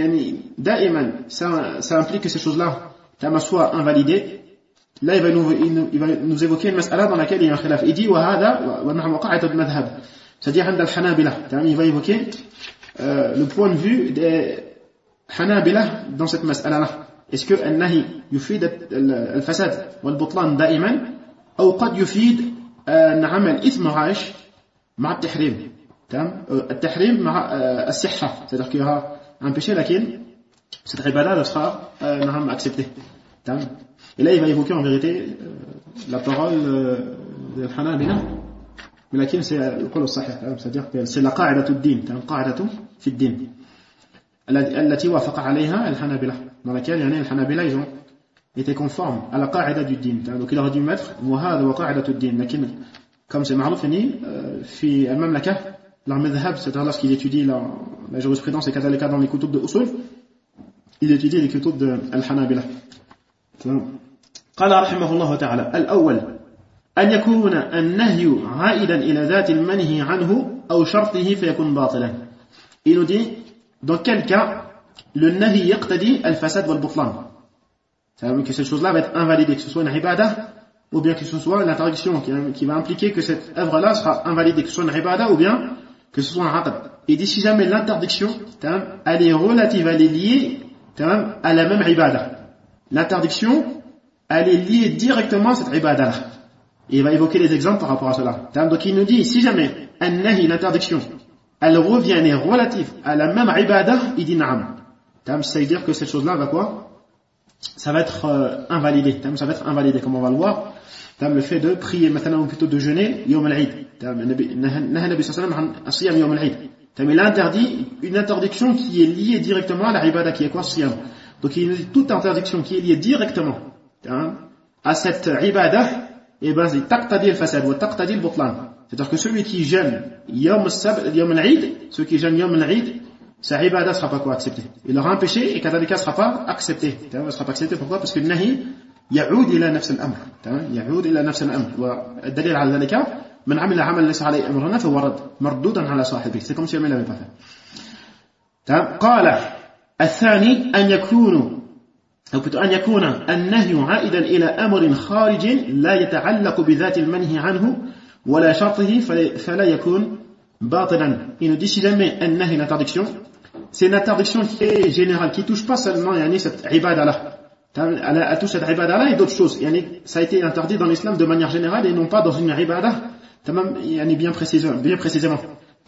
ça implique que ces choses-là soient invalidées? Là, il va nous évoquer une mas'ala dans laquelle il y a un khilaf. Il dit, c'est-à-dire, il va évoquer le point de vue des Hanabila dans cette mas'ala-là. Est-ce que النهي يفيد الفساد والبطلان دائما أو قد يفيد نعم الإثم مع إيش مع التحريم التحريم مع الصحة, c'est-à-dire qu'il y aura un péché laquelle cette ibada sera نعم acceptée. Et là il va évoquer en vérité la parole de Hanabila, mais laquelle c'est le qawl sahih, c'est-à-dire que c'est la qa'idatu ad-din, qa'idatu fi ad-din التي وافق عليها الحنابلة, dans laquelle يعني الحنابلة ils ont été conformes à la qa'ida du din. Donc il aurait dû mettre وهذا وقاعدة الدين, لكن comme c'est معروف يعني في المملكة leur madhhab, c'est-à-dire lorsqu'il étudie la jurisprudence et كذلك dans les kutub de usul, il étudie les kutub de al-Hanabila. قال رحمه الله تعالى الأول أن يكون النهي عائدا إلى ذات المنهي عنه أو شرطه فيكون باطلا. Il nous dit dans quel cas le nahi yaqtadi al-fasad wal-butlan, c'est-à-dire que cette chose-là va être invalidée, que ce soit une ibadah ou bien que ce soit l'interdiction qui va impliquer que cette œuvre-là sera invalidée, que ce soit une ibadah ou bien que ce soit un aqd. Et dit si jamais l'interdiction elle est relative, elle est liée à la même ibadah, l'interdiction elle est liée directement à cette ibadah-là. Et il va évoquer les exemples par rapport à cela. Donc il nous dit, si jamais un nahi, l'interdiction, elle revient et est relative à la même ibadah, il dit na'am. Ça veut dire que cette chose-là va quoi? Ça va être invalidé. Ça va être invalidé, comme on va le voir. Le fait de prier maintenant, ou plutôt de jeûner, yawm al-Eid. Nabi sallallahu alayhi wa sallam yawm al-Eid. Il interdit une interdiction qui est liée directement à la ibadah, qui est quoi? Siyam. Donc il nous dit toute interdiction qui est liée directement à cette ibadah, et ben c'est taqtadi al-fasad wa taqtadi al-butlan. C'est-à-dire que celui qui jeûne yawm al-Eid, celui qui jeûne yawm al-Eid, sa ibadah sera pas quoi acceptée. Il aura un péché et kadhalika sera pas accepté. Ne sera pas accepté. Pourquoi? Parce que le nahi يعود إلى نفس الأمر. يعود إلى نفس الأمر. والدليل على ذلك من عمل عملا ليس عليه أمرنا فهو رد مردودا على صاحبه. C'est comme si jamais il l'avait pas fait. قال الثاني أن يكون أو plutôt أن يكون النهي عائدا إلى أمر خارج لا يتعلق بذات المنهي عنه ولا شرطه فلا يكون باطلا. Il nous dit si jamais un nahi, l'interdiction, c'est une interdiction qui est générale, qui touche pas seulement cette ibadah-là. Elle touche cette ibadah-là et d'autres choses. Ça a été interdit dans l'islam de manière générale et non pas dans une ibadah bien précisément.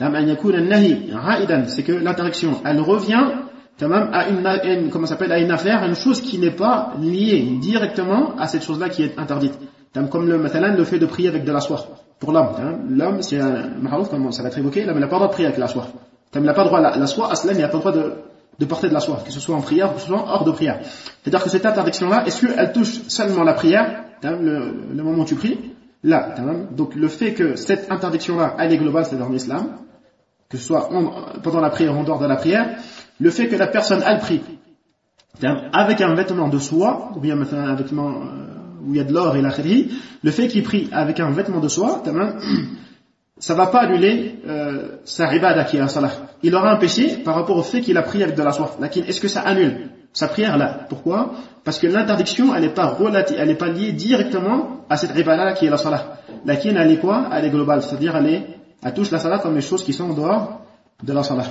C'est que l'interdiction, elle revient à une affaire, à une chose qui n'est pas liée directement à cette chose-là qui est interdite. Comme le fait de prier avec de la soie. Pour l'homme, l'homme, c'est un maharouf, comme ça va être évoqué, l'homme n'a pas le droit de prier avec la soie. Il n'a pas le droit, la soie, aslan, il n'a pas le droit de porter de la soie, que ce soit en prière ou que ce soit hors de prière. C'est-à-dire que cette interdiction-là, est-ce qu'elle touche seulement la prière, le moment où tu pries? Là, donc le fait que cette interdiction-là, elle est globale, c'est-à-dire en islam, que ce soit pendant la prière ou en dehors de la prière, le fait que la personne, elle prie, avec un vêtement de soie, ou bien maintenant un vêtement où il y a de l'or et l'akhiri, le fait qu'il prie avec un vêtement de soie, ça va pas annuler sa ibadah qui est la salah. Il aura un péché par rapport au fait qu'il a prié avec de la soie. Est-ce que ça annule sa prière là? Pourquoi? Parce que l'interdiction, elle n'est pas relative, elle n'est pas liée directement à cette ibadah qui est la salah. Laquelle elle est quoi? Elle est globale, c'est-à-dire elle touche la salah comme les choses qui sont en dehors de la salah.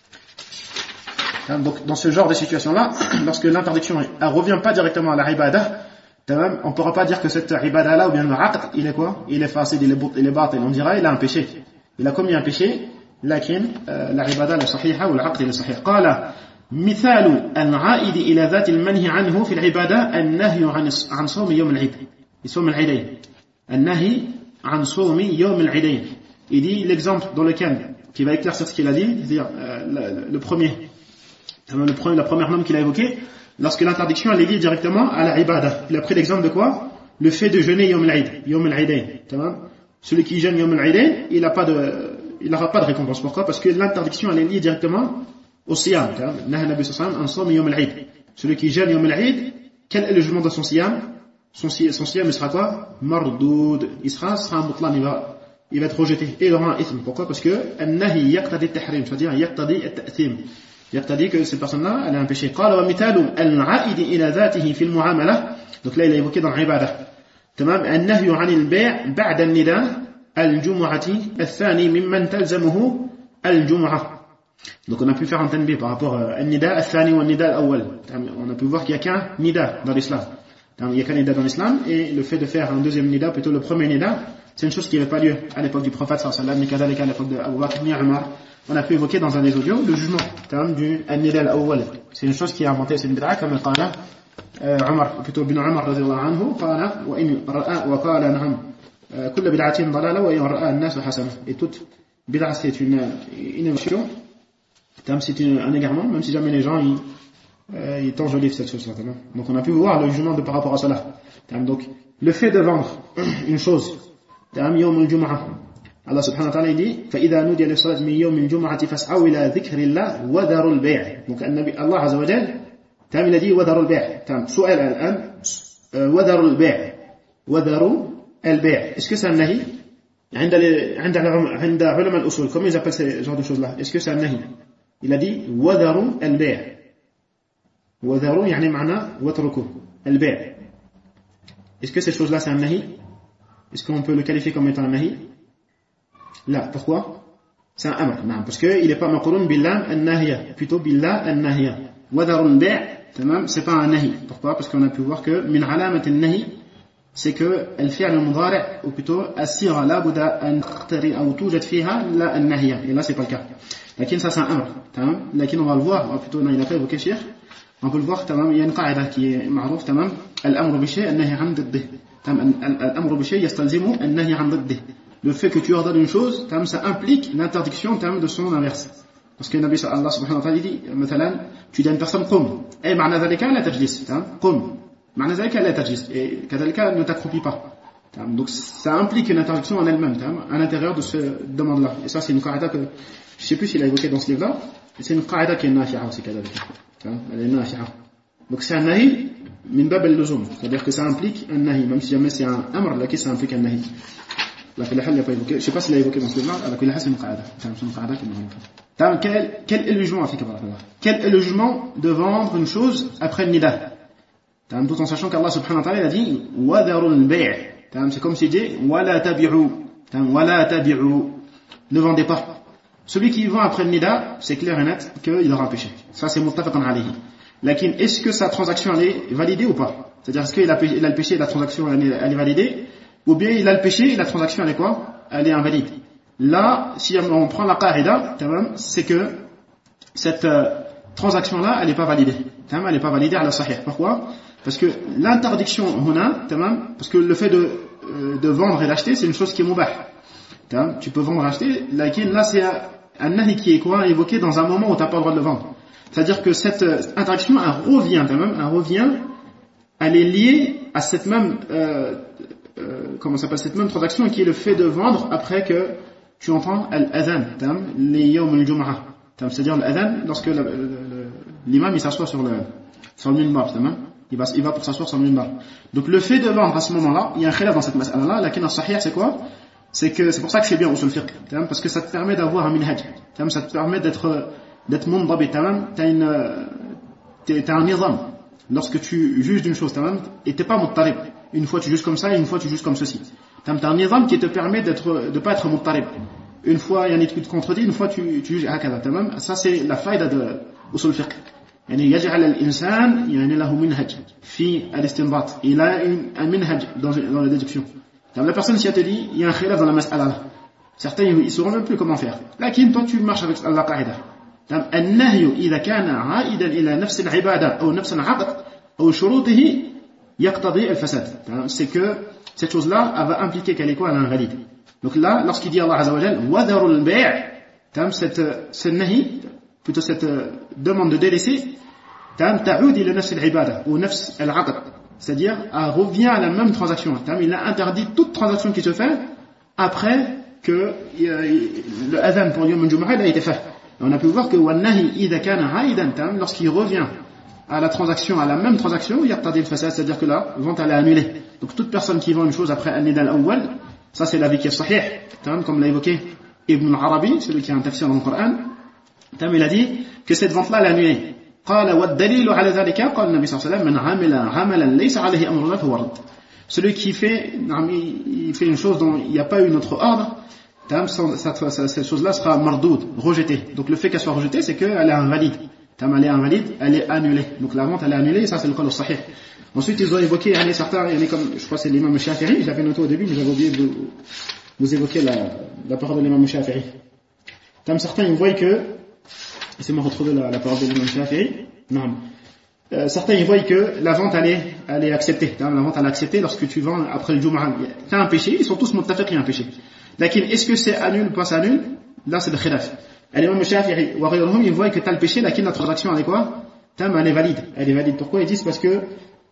Donc dans ce genre de situation-là, lorsque l'interdiction elle revient pas directement à la ibadah, on ne pourra pas dire que cette ibadah-là ou bien le aqd, il est quoi? Il est facile, il est batil. On dira il a un péché. Il a commis un péché, lakin la ibadah est sahiha ou l'aqd est sahih. قال مثال العائد إلى ذات المنهي عنه في العبادة النهي عن صوم يوم العيد. صوم العيدين. النهي عن صوم يوم العيدين. Il dit l'exemple dans lequel qui va éclaircir ce qu'il a dit, c'est-à-dire la première norme qu'il a évoquée. Lorsque l'interdiction elle est liée directement à la ibadah. Il a pris l'exemple de quoi? Le fait de jeûner Yawm al-Eid, Yawm al-Eidain. Celui qui jeûne Yawm al-Eidain, il n'aura pas de récompense. Pourquoi? Parce que l'interdiction elle est liée directement au siyam. Nabi sallallahu alayhi wa Yawm al-Eid. Celui qui jeûne Yawm al-Eid, quel est le jugement de son siyam? Son siyam il sera quoi? Mardoud. Il sera un butlan, il va être rejeté. Et il aura un ithm. Pourquoi? Parce que an-nahi yaqtadi at-tahrim, c'est-à-dire yaqtadi at-ta'thim. يقتضي que cette personne-là elle a un péché. قال ومثال العائد إلى ذاته في المعاملة. Donc là il a évoqué dans l'ibada. تمام. النهي عن البيع بعد النداء الجمعة الثاني ممن تلزمه الجمعة. Donc on a pu faire un tanbih par rapport à النداء الثاني والنداء الأول. On a pu voir qu'il n'y a qu'un nida dans l'islam. Il n'y a qu'un nida dans l'islam et le fait de faire un deuxième nida, plutôt le premier nida, c'est une chose qui n'avait pas lieu à l'époque du prophète sallallahu alayhi wa sallam, ni à l'époque de Abu Bakr ni Umar. On a pu évoquer dans un des audios le jugement du an-nida al-awwal. C'est une chose qui est inventée, c'est une bid'a, comme qala عمر plutôt بن عمر رضي الله عنه قال وإن رأى وقال نعم كل بدعة ضلالة وإن رأى الناس حسنة. Et toute bid'a c'est une innovation, c'est un égarement, même si jamais les gens ils t'enjolivent cette chose-là. Donc on a pu voir le jugement par rapport à cela. Donc le fait de vendre une chose, يوم الجمعة, Allah subhanahu wa ta'ala dit فإذا نودي للصلاة من يوم الجمعة فاسعوا إلى ذكر الله وذروا البيع. Donc Allah عز وجل il a dit وذروا البيع. سؤال الآن وذروا البيع, وذروا البيع, est-ce que c'est un nahi? عند علماء الأصول, comment ils appellent ce genre de choses là? Est-ce que c'est un nahi? Il a dit وذروا البيع, وذروا يعني معنى واتركوا البيع. Est-ce que cette chose là c'est un nahi? Est-ce qu'on peut le qualifier comme étant un nahi? Là, pourquoi? C'est un amr, non, parce qu'il n'est pas maqroun billah an-nahiya, plutôt billah an-nahiya. وذروا البيع, c'est pas un nahi. Pourquoi? Parce qu'on a pu voir que min alamat an-nahi, c'est que al-fi'l al-mudari' ou plutôt as-sigha la budda an taqtari aw tujad fiha la an-nahiya, et là c'est pas le cas. Lakin ça c'est un amr, lakin on va le voir, plutôt il a pas évoqué cheikh, on peut le voir, il y a une qaïda qui est ma'rouf, al-amru bi shay' an-nahy 'an diddih. Al-amru bi shay' yastalzimu an-nahy 'an diddih. Le fait que tu ordonnes une chose, ça implique l'interdiction de son inverse. Parce que Nabi Allah subhanahu wa ta'ala dit, tu dis à une personne qum, et ma'na dhalika la tajlis, qum, ma'na dhalika la tajlis, et kadhalika ne t'accroupis pas. Donc ça implique une interdiction en elle-même, à l'intérieur de ce demande-là. Et ça c'est une qaïda que, je sais plus s'il a évoqué dans ce livre-là, et c'est une qaïda qui est nafi'a aussi, kadhalika. Elle est nafi'a. Donc c'est un nahi min bab al-luzum, c'est-à-dire que ça implique un nahi, même si jamais c'est un amr, là qui ça implique un nahi. Je ne sais pas s'il a évoqué dans ce livre-là, c'est une qaïda. C'est une qaïda qui est magnifique. Quel est le jugement, quel est le jugement de vendre une chose après le nida? Tout en sachant qu'Allah subhanahu wa ta'ala a dit وَذَرُوا الْبَيْعِ. C'est comme s'il dit وَلَا تَبِعُوا. وَلَا تَبِعُوا. Ne vendez pas. Celui qui vend après le nida, c'est clair et net qu'il aura un péché. Ça c'est muttafaqan alayhi. Lakin, est-ce que sa transaction elle est validée ou pas? C'est-à-dire, est-ce qu'il a le péché et la transaction elle est validée? Ou bien il a le péché et la transaction elle est quoi? Elle est invalide. Là, si on prend la qaïda, c'est que cette transaction-là, elle n'est pas validée. Elle n'est pas validée à la sahih. Pourquoi? Parce que l'interdiction, parce que le fait de vendre et d'acheter, c'est une chose qui est mubah. Tu peux vendre et acheter, là c'est un nahi qui est quoi? Évoqué dans un moment où tu n'as pas le droit de le vendre. C'est-à-dire que cette interaction, elle revient, elle est liée à cette même cette même transaction qui est le fait de vendre après que tu entends al-adhan, les yawm al-jum'ah, c'est-à-dire l'adhan lorsque l'imam il s'assoit sur le minbar, il va pour s'asseoir sur le minbar. Donc le fait de vendre à ce moment-là, il y a un khilaf dans cette mas'ala-là, lakin as-sahih c'est quoi? C'est pour ça que c'est bien usul fiqh, parce que ça te permet d'avoir un minhaj, ça te permet d'être mundabit, t'as un nizam. Lorsque tu juges d'une chose, et t'es pas muttarib. Une fois tu juges comme ça, et une fois tu juges comme ceci. T'as un nizam qui te permet de pas être muttarib. Une fois il y a une étude contredit, une fois tu juges hakada. Ça c'est la faïda de usul fiqh. يعني يجعل الإنسان يعني له منهج في الاستنباط. Il a un minhaj dans la déduction. La personne si elle te dit, il y a un khilaf dans la mas'ala. Certains ils sauront même plus comment faire. Lakin toi tu marches avec la qaïda. النهي إذا كان عائدا إلى نفس العبادة أو نفس العقد أو شروطه يقتضي الفساد. C'est que cette chose-là, elle va impliquer qu'elle est quoi? Elle est invalide. Donc là, lorsqu'il dit Allah Azza wa Jal, وَذَرُوا الْبَيْعِ, ce nahi, plutôt cette demande de délaisser, تعود إلى نفس العبادة ou نفس العقد, c'est-à-dire elle revient à la même transaction. Il a interdit toute transaction qui se fait après que le adhan pour Yom al-Jum'ah a été fait. On a pu voir que والنهي إذا كان عائدا, lorsqu'il revient à la transaction, à la même transaction, يقتضي الفساد, c'est-à-dire que la vente elle est annulée. Donc toute personne qui vend une chose après an-nida al-awwal, ça c'est l'avis qui est sahih, comme l'a évoqué Ibn al-Arabi, celui qui a un tafsir dans le Coran, il a dit que cette vente-là elle est annulée. قال والدليل على ذلك قال النبي صلى الله عليه وسلم من عمل عملا ليس عليه أمرنا فهو رد. Celui qui fait une chose dont il n'y a pas eu notre ordre, cette chose-là sera mardoud, rejetée. Donc le fait qu'elle soit rejetée, c'est qu'elle est invalide. Elle est invalide, elle est annulée. Donc la vente elle est annulée, et ça c'est le qawl sahih. Ensuite ils ont évoqué certains, comme je crois que c'est l'imam Shafi'i, je l'avais noté au début mais j'avais oublié de vous évoquer la parole de l'imam Shafi'i. Certains ils voient que, laissez-moi retrouver la parole de l'imam Shafi'i. Non. certains ils voient que la vente elle est acceptée. La vente elle est acceptée lorsque tu vends après le Jumu'ah. Tu as un péché, ils sont tous muttafiq qu'il y a un péché. Lakin est-ce que c'est annul ou pas c'est annul? Là c'est le khilaf. L'imam Shafi'i wa ghayruhum ils voient que tu as le péché, lakin la transaction elle est quoi? Elle est valide. Elle est valide. Pourquoi? Ils disent parce que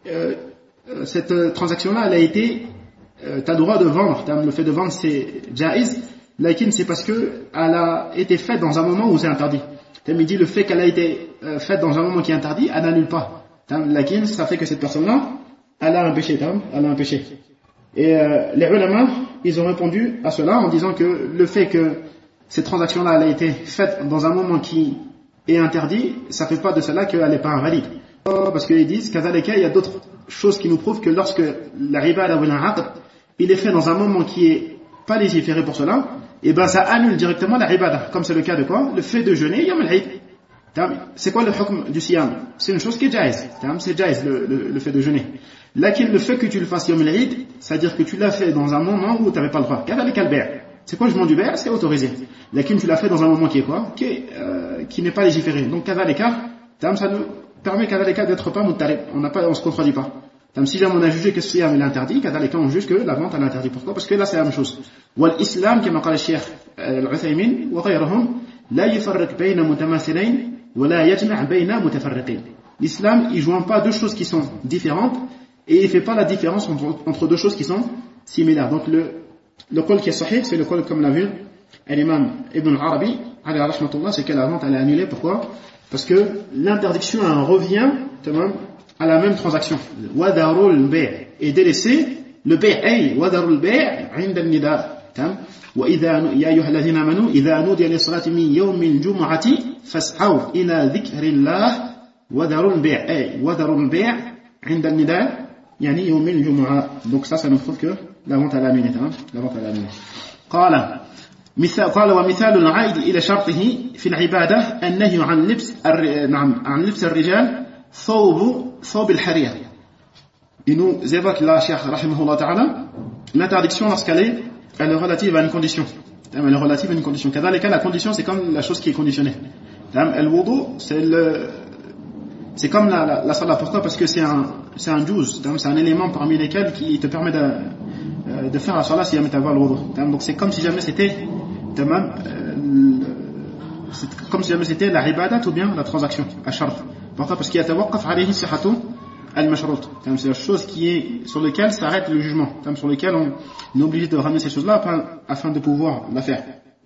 cette transaction là elle a été tu as le droit de vendre. Le fait de vendre c'est jaiz, lakin c'est parce que elle a été faite dans un moment où c'est interdit. Il dit le fait qu'elle a été faite dans un moment qui est interdit, elle n'annule pas. Lakin, ça fait que cette personne-là, elle a un péché. Elle a un péché. Et les ulama, ils ont répondu à cela en disant que le fait que cette transaction-là, elle a été faite dans un moment qui est interdit, ça ne fait pas de cela qu'elle n'est pas invalide. Parce qu'ils disent qu'à il y a d'autres choses qui nous prouvent que lorsque la ribada ou l'aqd, il est fait dans un moment qui est pas légiféré pour cela, et ben ça annule directement la ibada, comme c'est le cas de quoi? Le fait de jeûner yom al-eid. C'est quoi le hukm du siyam? C'est une chose qui est jaiz, c'est jaiz le fait de jeûner. Lakin le fait que tu le fasses yom al-eid, c'est-à-dire que tu l'as fait dans un moment où tu n'avais pas le droit. Qu'avec al-bay', c'est quoi le jugement du bay'? C'est autorisé. Lakin tu l'as fait dans un moment qui est quoi? Qui n'est pas légiféré. Donc qu'avec ça nous permet qu'avec d'être pas muttarib. On se contredit pas. Si jamais on a jugé que ce siyam est interdit, qu'avec on juge que la vente est interdite. Pourquoi? Parce que là c'est la même chose. والإسلام كما قال الشيخ العثيمين وغيرهم لا يفرق بين متماثلين ولا يجمع بين متفرقين. L'islam il joint pas deux choses qui sont différentes et il fait pas la différence entre deux choses qui sont similaires. Donc le qol qui est sahih, c'est le qol comme l'a vu l'imam Ibn Arabi alayhi rahmatullah, c'est que la vente elle est annulée. Pourquoi? Parce que l'interdiction revient à la même transaction. Wadarul bay' et délaisser le bay' wadarul bay' 'inda al-nida. وإذا يا أيها الذين آمنوا إذا نودي للصلاة من يوم الجمعة فاسعوا إلى ذكر الله وذروا البيع أي وذروا البيع عند النداء يعني يوم الجمعة. Donc ça nous prouve que la vente à la minute, la vente à la minute. قال ومثال العائد إلى شرطه في العبادة النهي عن لبس الرجال ثوب الحرير. Il nous évoque là, Cheikh rahimahullah ta'ala, l'interdiction lorsqu'elle est relative à une condition. Elle est relative à une condition. La condition, c'est comme la chose qui est conditionnée. Le wudu, c'est comme la salat. Pourquoi? Parce que c'est un juz, c'est un élément parmi lesquels qui te permet de faire la salat si jamais tu as le wudu. Donc c'est comme si jamais c'était comme si jamais c'était la ibadat ou bien la transaction à shart. Pourquoi? Parce qu'il y a tawaqqaf alayhi sihhatu al-mashrut. C'est la chose sur laquelle s'arrête le jugement, sur laquelle on est obligé de ramener ces choses-là afin de pouvoir la faire.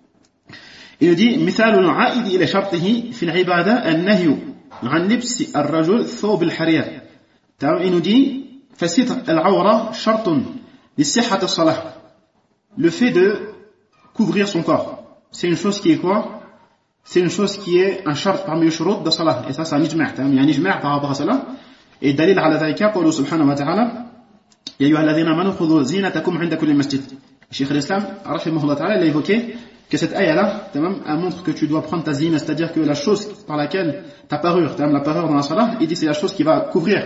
Il nous dit مثال العائد إلى شرطه في العبادة النهي عن لبس الرجل ثوب الحرير. Il nous dit فستر العورة شرط لصحة الصلاة. Le fait de couvrir son corps, c'est une chose qui est quoi? C'est une chose qui est un shart parmi les shurut de salat. Et ça c'est un ijma'. Il y a un ijma' par rapport à cela. Et dalil ala dhalika qawlu subhanahu wa ta'ala ya ayyuha alladhina amanu khudhu zinatakum 'inda kulli masjid. Cheikh al-Islam rahimahullah ta'ala il a évoqué que cette ayah là elle montre que tu dois prendre ta zina, c'est-à-dire que la chose par laquelle ta parure, la parure dans la salat, il dit c'est la chose qui va couvrir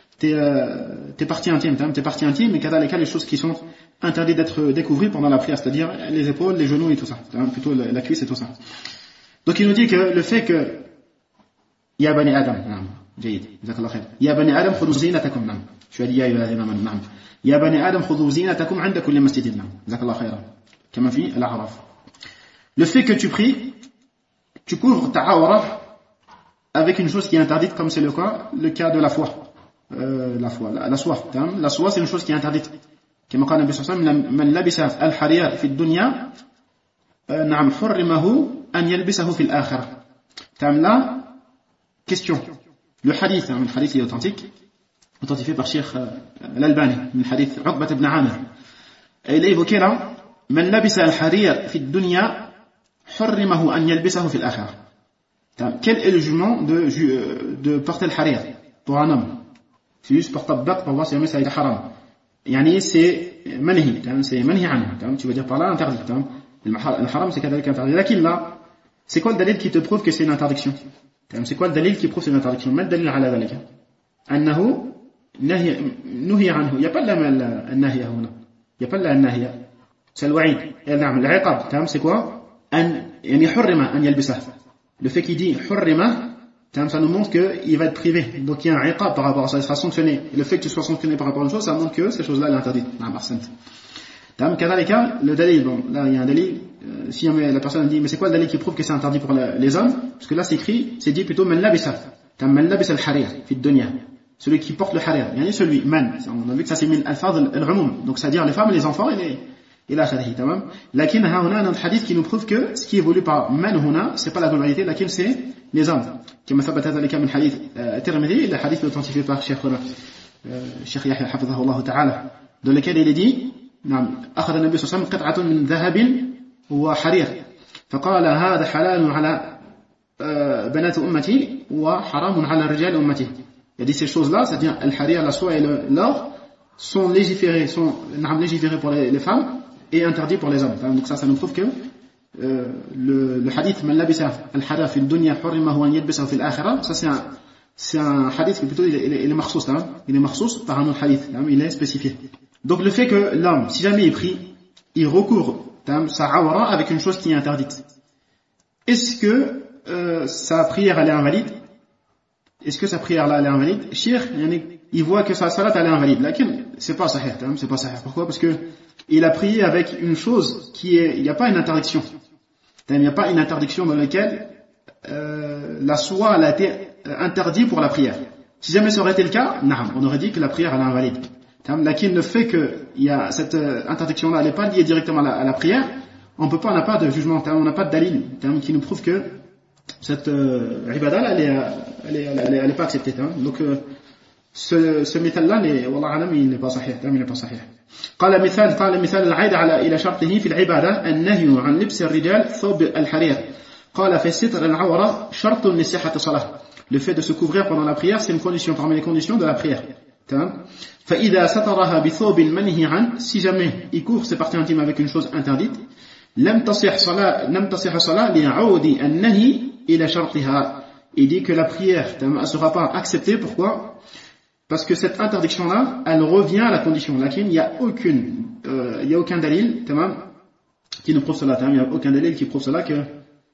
tes parties intimes, et kadhalika les choses qui sont interdites d'être découvertes pendant la prière, c'est-à-dire les épaules, les genoux et tout ça, plutôt la cuisse et tout ça. Donc il nous dit que le fait que ya bani adam, جيد جزاك الله خير. يا بني آدم خذوا زينتكم نعم. شو هذه يا أيها الذين آمنوا نعم. يا بني آدم خذوا زينتكم عند كل مسجد نعم. جزاك الله خيرا. كما في الأعراف. Le fait que tu pries, tu couvres ta awra avec une chose qui est interdite, comme c'est le cas de la foi. La soie. La soie c'est une chose qui est interdite. كما قال النبي صلى الله عليه وسلم من لبس الحرير في الدنيا نعم حرمه أن يلبسه في الآخرة. Là, question. Le hadith est authentique, authentifié par Cheikh Al-Albani, le hadith Uqbat ibn Amir. Et il est évoqué là, من لبس الحرير في الدنيا حرمه أن يلبسه في الآخرة. Quel est le jugement de porter le harir pour un homme? C'est juste pour tabbaq, pour voir si jamais ça est haram. Yani c'est manhi, c'est manhi anhu. Tu veux dire par là interdit. Le haram c'est kadalik interdit. Lakin là, c'est quoi le dalil qui te prouve que c'est une interdiction? C'est quoi le dalil qui prouve que c'est une interdiction? ما الدليل على ذلك؟ أنه نهي عنه. Il n'y a pas de la nahiya هنا. Il n'y a pas de la nahiya. C'est le wa'id. نعم العقاب. C'est quoi؟ أن يعني حرم أن يلبسه. Le fait qu'il dit حرم, ça nous montre qu'il va être privé. Donc il y a un iqab par rapport à ça, il sera sanctionné. Et le fait que tu sois sanctionné par rapport à une chose, ça montre que cette chose-là elle est interdite. Kadhalika, le dalil, bon, là il y a un dalil, si la personne dit, mais c'est quoi le dalil qui prouve que c'est interdit pour les hommes? Parce que là c'est écrit, c'est dit plutôt man labisa al-harir fi dunya. Celui qui porte le harir, yani celui, man. On a vu que ça c'est min al-fadl al-umum. Donc c'est-à-dire les femmes, les enfants et la khadihi, tamam. Lakin ha huna un hadith qui nous prouve que ce qui est voulu par man huna, c'est pas la globalité, lakin c'est les hommes. Comme ثبت ذلك من حديث الترمذي, le hadith authentifié par Cheikh Yahya hafidhahullah ta'ala, dans lequel il est dit, نعم أخذ النبي صلى الله عليه وسلم قطعة من ذهب وحرير فقال هذا حلال على بنات أمتي وحرام على رجال أمتي. Il a dit ces choses-là, c'est-à-dire le harir, la soie et l'or, sont légiférés pour les femmes et interdits pour les hommes. Donc ça nous prouve que le hadith man labisa al-harir fi dunya hurrimahu an yalbisahu fi al-akhirah, ça c'est un hadith qui plutôt il est makhsous, il est makhsous par un autre hadith, il est spécifié. Donc le fait que l'homme, si jamais il prie, il recourt sa awra avec une chose qui est interdite. Est-ce que sa prière elle est invalide? Est-ce que sa prière là elle est invalide? Cheikh, il voit que sa salat elle est invalide. Lakin c'est pas sahih, c'est pas sahih. Pourquoi? Parce que il a prié avec une chose qui est, il n'y a pas une interdiction. Il n'y a pas une interdiction dans laquelle la soie elle a été interdite pour la prière. Si jamais ça aurait été le cas, on aurait dit que la prière elle est invalide. Lakin le fait qu'il y a cette interdiction-là, elle n'est pas liée directement à la prière, on n'a pas de jugement, on n'a pas de dalil qui nous prouve que cette ibada-là, elle n'est pas acceptée. Donc ce métal-là, wallah alam, il n'est pas sahih. قال مثال العائد إلى شرطه في العبادة النهي عن لبس الرجال ثوب الحرير قال في الستر العورة شرط لصحة الصلاة. Le fait de se couvrir pendant la prière, c'est une condition parmi les conditions de la prière. فإذا سترها بثوب منهي عنه, si jamais il couvre ses parties intimes avec une chose interdite, لم تصح صلاة لعود النهي إلى شرطها. Il dit que la prière ne sera pas acceptée. Pourquoi? Parce que cette interdiction-là, elle revient à la condition. Lakin, il n'y a aucun dalil qui nous prouve cela. Il n'y a aucun dalil qui prouve cela que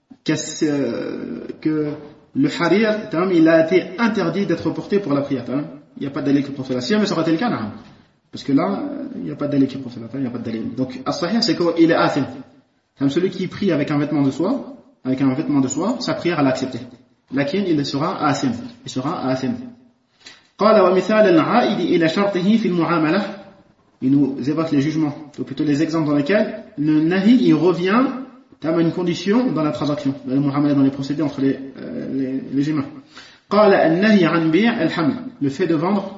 le harir, il a été interdit d'être porté pour la prière. Il n'y a pas de dalil qui prouve cela. Si jamais ça aurait été le cas, non. Parce que là, il n'y a pas de dalil qui prouve cela. Il n'y a pas de dalil. Donc, as-sahih, c'est qu'il est athim. Celui qui prie avec un vêtement de soie, sa prière, elle est acceptée. Lakin, il sera athim. قال ومثال العائد إلى شرطه في المعاملة. Il nous évoque les jugements, ou plutôt les exemples dans lesquels le nahi, il revient à une condition dans la transaction, dans le muamala, dans les procédés entre les humains. قال النهي عن بيع الحمل, le fait de vendre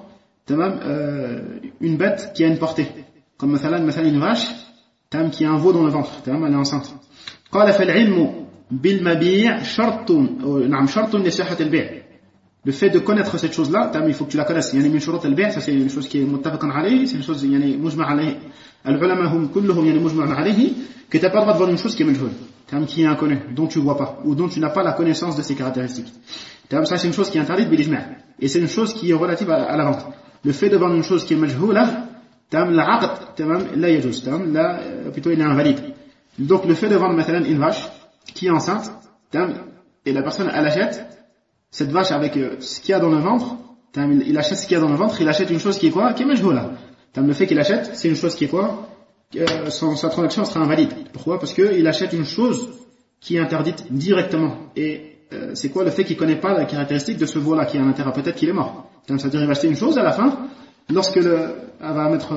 une bête qui a une portée, comme مثلا une vache qui a un veau dans le ventre, elle est enceinte. قال فالعلم بالمبيع شرط لصحة البيع. Le fait de connaître cette chose-là, il faut que tu la connaisses. يعني من شروط البيع, ça c'est une chose qui est متفق عليه, c'est une chose يعني مجمع عليه. العلماء هم كلهم يعني مجمع عليه, que tu n'as pas le droit de vendre une chose qui est majhul, qui est inconnue, dont tu vois pas, ou dont tu n'as pas la connaissance de ses caractéristiques. Ça c'est une chose qui est interdite bil-ijma', et c'est une chose qui est relative à la vente. Le fait de vendre une chose qui est majhula, l'aqd la yajuz, plutôt il est invalide. Donc le fait de vendre مثلا une vache qui est enceinte, et la personne elle achète cette vache avec ce qu'il y a dans le ventre, il achète ce qu'il y a dans le ventre, il achète une chose qui est quoi? Qui est majhula. Le fait qu'il achète, c'est une chose qui est quoi? Sa transaction sera invalide. Pourquoi? Parce qu'il achète une chose qui est interdite directement. Et c'est quoi? Le fait qu'il ne connaît pas la caractéristique de ce veau-là qui est à l'intérieur. Peut-être qu'il est mort. C'est-à-dire qu'il va acheter une chose à la fin, lorsque elle va mettre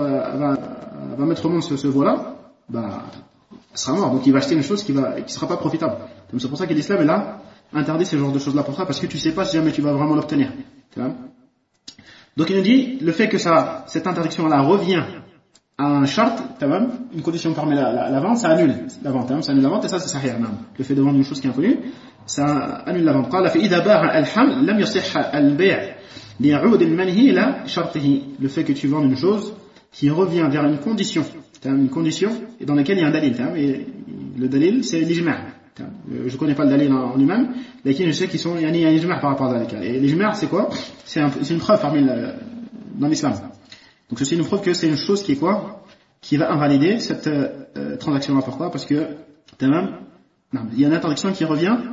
au monde ce veau-là, elle sera mort. Donc il va acheter une chose qui sera pas profitable. Donc c'est pour ça que l'islam est là, interdit ce genre de choses-là pour ça, parce que tu sais pas si jamais tu vas vraiment l'obtenir. Donc il nous dit, le fait que cette interdiction-là revient à un shart, une condition parmi la vente, ça annule la vente, ça annule la vente, et ça c'est sahih. Le fait de vendre une chose qui est inconnue, ça annule la vente. قال فإذا باع الحمل لم يصح البيع ليعود المنهي إلى شرطه. Le fait que tu vends une chose qui revient vers une condition et dans laquelle il y a un dalil, et le dalil c'est l'ijma'. Je connais pas le dalil en lui-même, mais je sais qu'il y a un ijma' par rapport à dalil. Et l'ijma' c'est quoi? C'est une preuve dans l'islam. Donc ceci nous prouve que c'est une chose qui est quoi? Qui va invalider cette transaction-là. Pourquoi? Parce que il y a une interdiction qui revient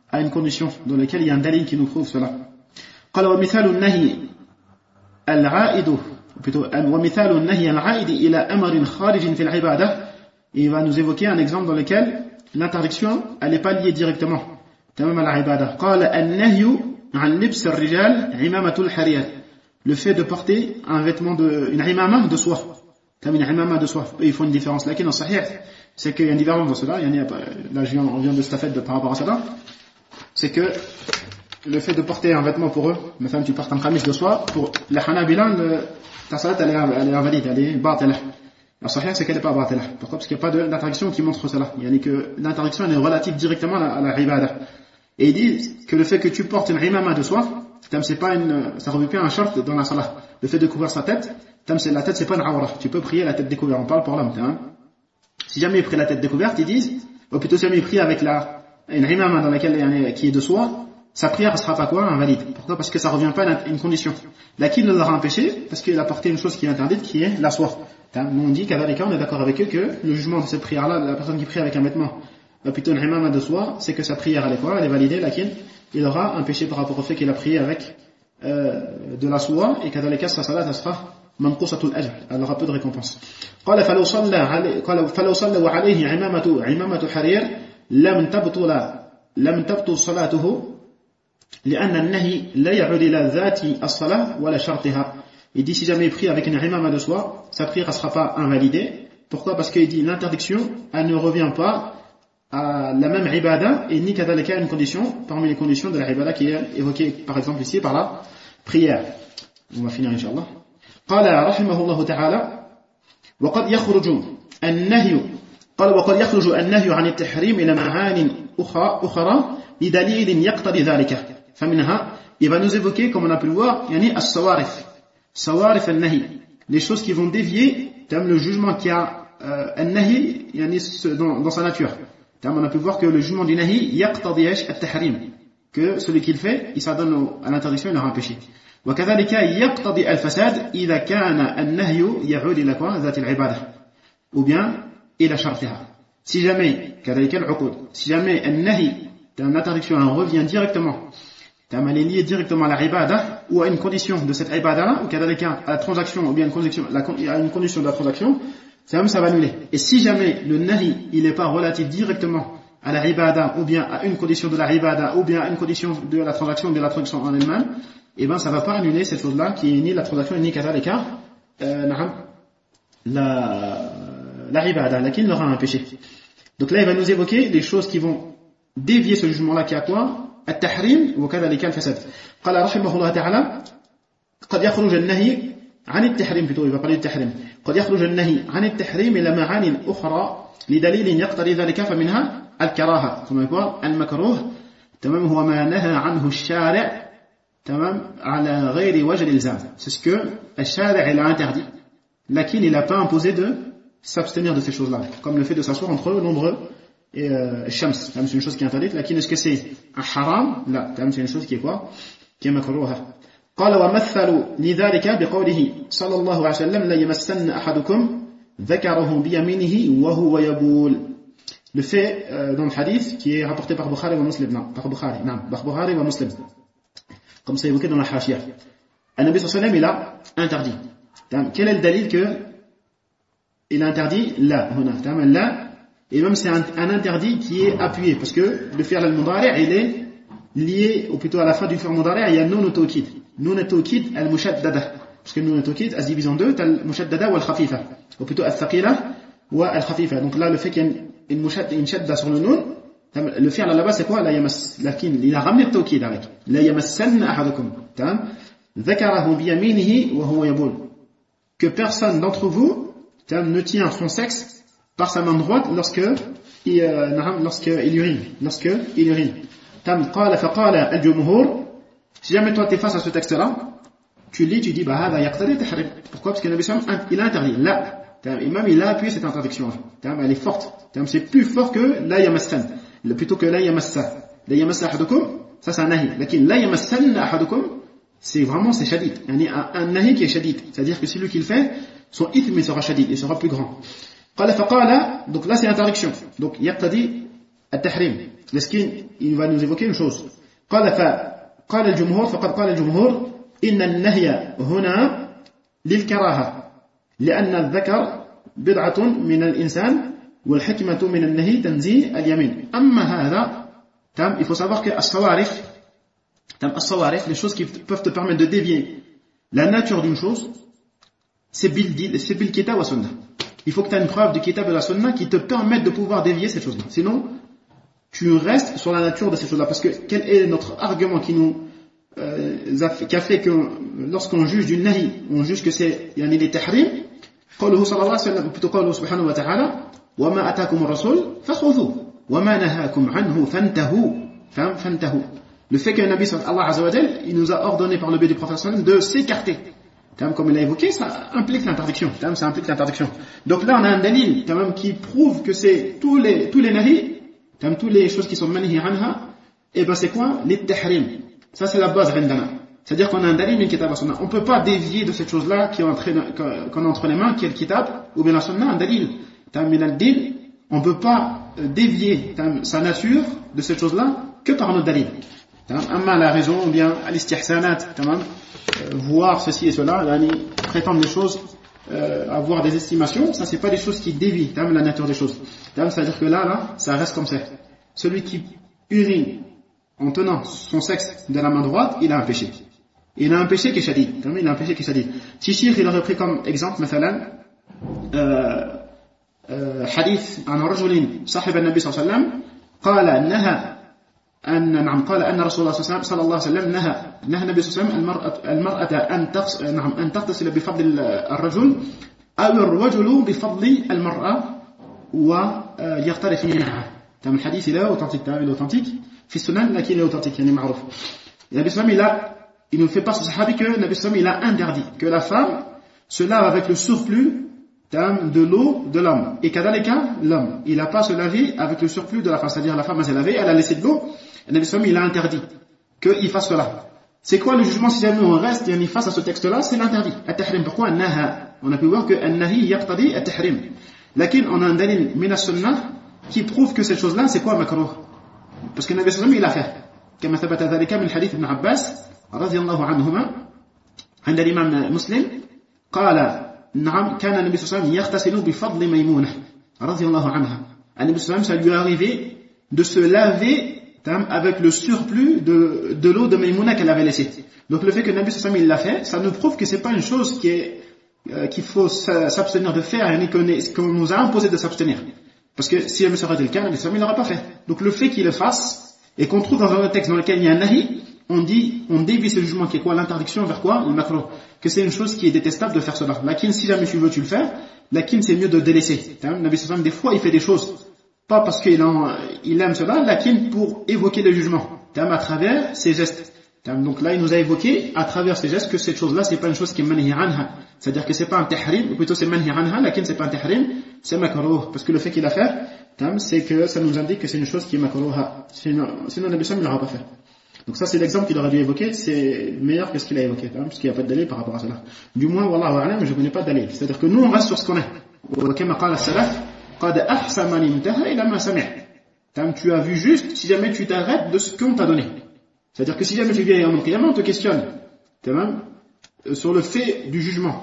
à une condition dans laquelle il y a un dalil qui nous prouve cela. قال ومثال النهي العائد ومثال النهي العائد إلى أمر خارج في العبادة. Il va nous évoquer un exemple dans lequel l'interdiction elle n'est pas liée directement تمام على العبادة. قال النهي عن لبس الرجال عمامة الحرير. Le fait de porter un vêtement une imama de soie. Comme une imama de soie. Il faut une différence. Là, qui dans Sahih, c'est qu'il y a une différence dans cela. Là, on vient de stafette par rapport à cela. C'est que le fait de porter un vêtement pour eux, maintenant tu portes un khamis de soie, pour les Hanabila, ta salat elle est invalide, elle est batila. La Sahih, c'est qu'elle n'est pas batila. Pourquoi? Parce qu'il n'y a pas d'interdiction qui montre cela. Il y a que l'interdiction elle est relative directement à la ibada. Et il dit que le fait que tu portes une imama de soie, c'est pas ça revient pas un short dans la salat. Le fait de couvrir sa tête, la tête c'est pas une awra. Tu peux prier la tête découverte. On parle pour l'homme. Si jamais il prie la tête découverte, ils disent, ou plutôt si jamais il prie avec une imama dans laquelle qui est de soie, sa prière ne sera pas quoi? Invalide. Pourquoi? Parce que ça revient pas à une condition. Laquelle ne l'aura empêché, parce qu'il a porté une chose qui est interdite, qui est la soie. Nous on dit qu'à l'écart, on est d'accord avec eux que le jugement de cette prière-là, la personne qui prie avec un vêtement, plutôt une imama de soie, c'est que sa prière elle est quoi? Elle est validée, laquelle il aura un péché par rapport au fait qu'il a prié avec de la soie, et qu'à l'écart, sa salat, elle sera manqusatul ajr. Elle aura peu de récompense. قال فلو صلى عليه عمامة حرير لم تبطل صلاته لأن النهي لا يعود إلى ذات الصلاة ولا شرطها. Il dit si jamais il prie avec une imama de soie, sa prière ne sera pas invalidée. Pourquoi? Parce qu'il dit l'interdiction, elle ne revient pas à la même ibada et ni qu'à une condition parmi les conditions de la ibada qui est évoquée par exemple ici par la prière. On va finir Inch'Allah. قال رحمه الله تعالى وقد يخرج النهي عن التحريم إلى معان أخرى لدليل يقتضي ذلك. فمنها il va nous évoquer comme on a pu le voir يعني الصوارف صوارف النهي, les choses qui vont dévier le jugement qui a النهي يعني dans sa nature. On a pu voir que le jugement du nahi يقتضي التحريم, que celui qui le fait il s'adonne à l'interdiction, il aura un péché. وكذلك يقتضي الفساد إذا كان النهي يعود إلى ذات العبادة ou bien إلى شرطها. Si jamais كذلك العقود, si jamais النهي l'interdiction revient directement, elle est liée directement à la ibada ou à une condition de cette ibada-là, ou كذلك à la transaction ou bien à une condition de la transaction, ça va annuler. Et si jamais le nahi il n'est pas relatif directement à la ibada ou bien à une condition de la ibada ou bien à une condition de la transaction ou de la transaction en elle-même, et ben ça va pas annuler cette chose-là qui est ni la transaction ni kadhalika la ibada, laquelle n'aura un péché. Donc là il va nous évoquer les choses qui vont dévier ce jugement-là qui a quoi? التحريم وكذلك الفساد. قال رحمه الله تعالى قد يخرج النهي عن التحريم, plutôt il va parler du tahrim. قد يخرج النهي عن التحريم إلى معان أخرى لدليل يقتضي ذلك فمنها الكراهة, ثم يقول المكروه تمام هو ما نهى عنه الشارع تمام على غير وجه الإلزام. C'est ce que le shari' il a interdit, laquelle il n'a pas imposé de s'abstenir de ces choses-là, comme le fait de s'asseoir entre l'ombre et shams. C'est une chose qui est interdite, laquelle est-ce que c'est un haram? Là, c'est une chose qui est quoi? Qui est makrouha. قال ومثلوا لذلك بقوله صلى الله عليه وسلم لا يمسن أحدكم ذكره بيمينه وهو يبول. Le fait dans le hadith qui est rapporté par Bukhari ou Muslim, par Bukhari ou Muslim, comme c'est évoqué dans la Hashia. Le Nabi sallallahu alayhi wa sallam il a interdit. Quel est le dalil que il a interdit? Là, et même c'est un interdit qui est appuyé, parce que le fi'l al-mudari' il est lié, ou plutôt à la fin du fi'l al-mudari' il y a nun al-tawkid. Nun al-tawkid al-mushaddada, parce que nun al-tawkid elle se divise en deux, t'as al-mushaddada ou al-khafifa, ou plutôt al-thaqila ou al-khafifa. Donc là le fait qu'il y a une shadda sur le nun, le fi'l là-bas c'est quoi? La yamas, il a ramené le tawkid avec la yamassanna ahadukum dhakarahu biyaminihi wa huwa yabul, que personne d'entre vous ne tient son sexe par sa main droite lorsqu'il urine. Si jamais toi tu es face à ce texte-là, tu lis, tu dis pourquoi? Parce que le Nabi sallallahu alayhi wa sallam il a interdit. Là, même il a appuyé cette interdiction. Elle est forte. C'est plus fort que la yamassan, plutôt que la yamassa. La yamassa ahadukum, ça c'est un nahi. La yamassanna ahadukum, c'est vraiment c'est shadid. Un nahi qui est shadid, c'est-à-dire que celui qui le fait, son ithme sera shadid, il sera plus grand. Donc là c'est interdiction. Donc yaqtadi التحريم. Il va nous évoquer une chose. قال الجمهور فقد قال الجمهور إن النهي هنا للكراهة لأن الذكر بدعة من الإنسان والحكمة من النهي تنزيه اليمين. أما هذا il faut savoir que les choses qui peuvent te permettre de dévier la nature d'une chose, c'est bil kitab wa sunnah. Il faut que tu aies une preuve du kitab et de la sunna qui te permettent de pouvoir dévier ces choses-là. Sinon, tu restes sur la nature de ces choses-là. Parce que quel est notre argument qui a fait que lorsqu'on juge du nahi, on juge que c'est les tahrim, قوله صلى الله عليه وسلم, plutôt قوله سبحانه وتعالى وما أتاكم الرسول فخذوه وما نهاكم عنه فانتهوا. Le fait que le Nabi sallallahu alayhi wa sallam, il nous a ordonné par le biais du prophète sallallahu alayhi wa sallam de s'écarter. Comme il l'a évoqué, ça implique l'interdiction. Donc là, on a un dalil qui prouve que c'est tous les nahi, toutes les choses qui sont manhi anha, et ben c'est quoi? Les tahrim. Ça c'est la base rindana. C'est-à-dire qu'on a un dalil, une kitab, sunna. On ne peut pas dévier de cette chose-là qu'on a entre les mains, qui est le kitab, ou bien la sunna, un dalil. On ne peut pas dévier sa nature de cette chose-là que par notre dalil. Amma la raison, ou bien al-istihsanat, voir ceci et cela, prétendre les choses, avoir des estimations, ça c'est pas des choses qui dévient la nature des choses. C'est-à-dire que là, ça reste comme ça. Celui qui urine en tenant son sexe de la main droite, il a un péché. Il a un péché qui est shadid. Si Cheikh il aurait pris comme exemple, مثلا, حديث عن رجل صاحب النبي صلى الله عليه وسلم قال أن رسول الله صلى الله عليه وسلم نهى النبي صلى الله عليه وسلم المرأة أن تغتسل بفضل الرجل أو الرجل بفضل المرأة ويغترف منها. الحديث là authentique في السنن لكن il est authentique يعني معروف. النبي صلى الله عليه وسلم il nous fait part ce sahabi que le Nabi sallallahu alayhi wa sallam il a interdit que la femme se lave avec le surplus de l'eau de l'homme. Et kadalika, l'homme, il n'a pas à se laver avec le surplus de la femme. C'est-à-dire la femme s'est lavée, elle a laissé de l'eau, et le Nabi sallallahu alayhi wa sallam il a interdit qu'il fasse cela. C'est quoi le jugement si jamais on reste face à ce texte-là? C'est l'interdit. At-tahrim. Pourquoi? An-naha. On a pu voir que an-nahi yaqtadi at-tahrim. Lakin on a un dalil min as-sunnah qui prouve que cette chose-là c'est quoi makruh? Parce que le Nabi sallallahu alayhi wa sallam il a fait. كما ثبت ذلك من حديث ابن عباس رضي الله عنهما عند الإمام مسلم قال نعم كان النبي صلى الله عليه وسلم يغتسل بفضل ميمونة رضي الله عنها. النبي صلى الله عليه وسلم ça lui est arrivé de se laver avec le surplus de l'eau de Maïmouna qu'elle avait laissée. Donc le fait que le Nabi sallallahu alayhi wa sallam il l'a fait, ça nous prouve que c'est pas une chose qu'il faut s'abstenir de faire et qu'on nous a imposé de s'abstenir. Parce que si jamais ça aurait été le cas, le Nabi sallallahu alayhi wa sallam il l'aurait pas fait. Donc le fait qu'il le fasse et qu'on trouve dans un autre texte dans lequel il y a un nahi, on dévie ce jugement qui est quoi? L'interdiction vers quoi? Le makruh. Que c'est une chose qui est détestable de faire cela. Lakin, si jamais tu veux, tu le fais. Lakin, c'est mieux de délaisser. Le Nabi sallallahu des fois, il fait des choses. Pas parce qu'il aime cela, lakin pour évoquer le jugement. À travers ses gestes. Donc là, il nous a évoqué, à travers ses gestes, que cette chose-là, c'est pas une chose qui est manhi anha. C'est-à-dire que c'est pas un tahrim, ou plutôt c'est manhi anha, lakin c'est pas un tahrim, c'est makruh. Parce que le fait qu'il a fait, c'est que ça nous indique que c'est une chose qui est makruha. Sinon le Nabi sallallahu il l'aura pas fait. Donc ça c'est l'exemple qu'il aurait dû évoquer, c'est meilleur que ce qu'il a évoqué, parce qu'il n'y a pas de dalil par rapport à cela. Du moins, wallahu a'lam, je ne connais pas de dalil. C'est-à-dire que nous on reste sur ce qu'on est. وكما قال السلف قد أحسن من انتهى إلى ما سمع. Tu as vu juste si jamais tu t'arrêtes de ce qu'on t'a donné. C'est-à-dire que si jamais tu viens au Qiyamah, on te questionne sur le fait du jugement,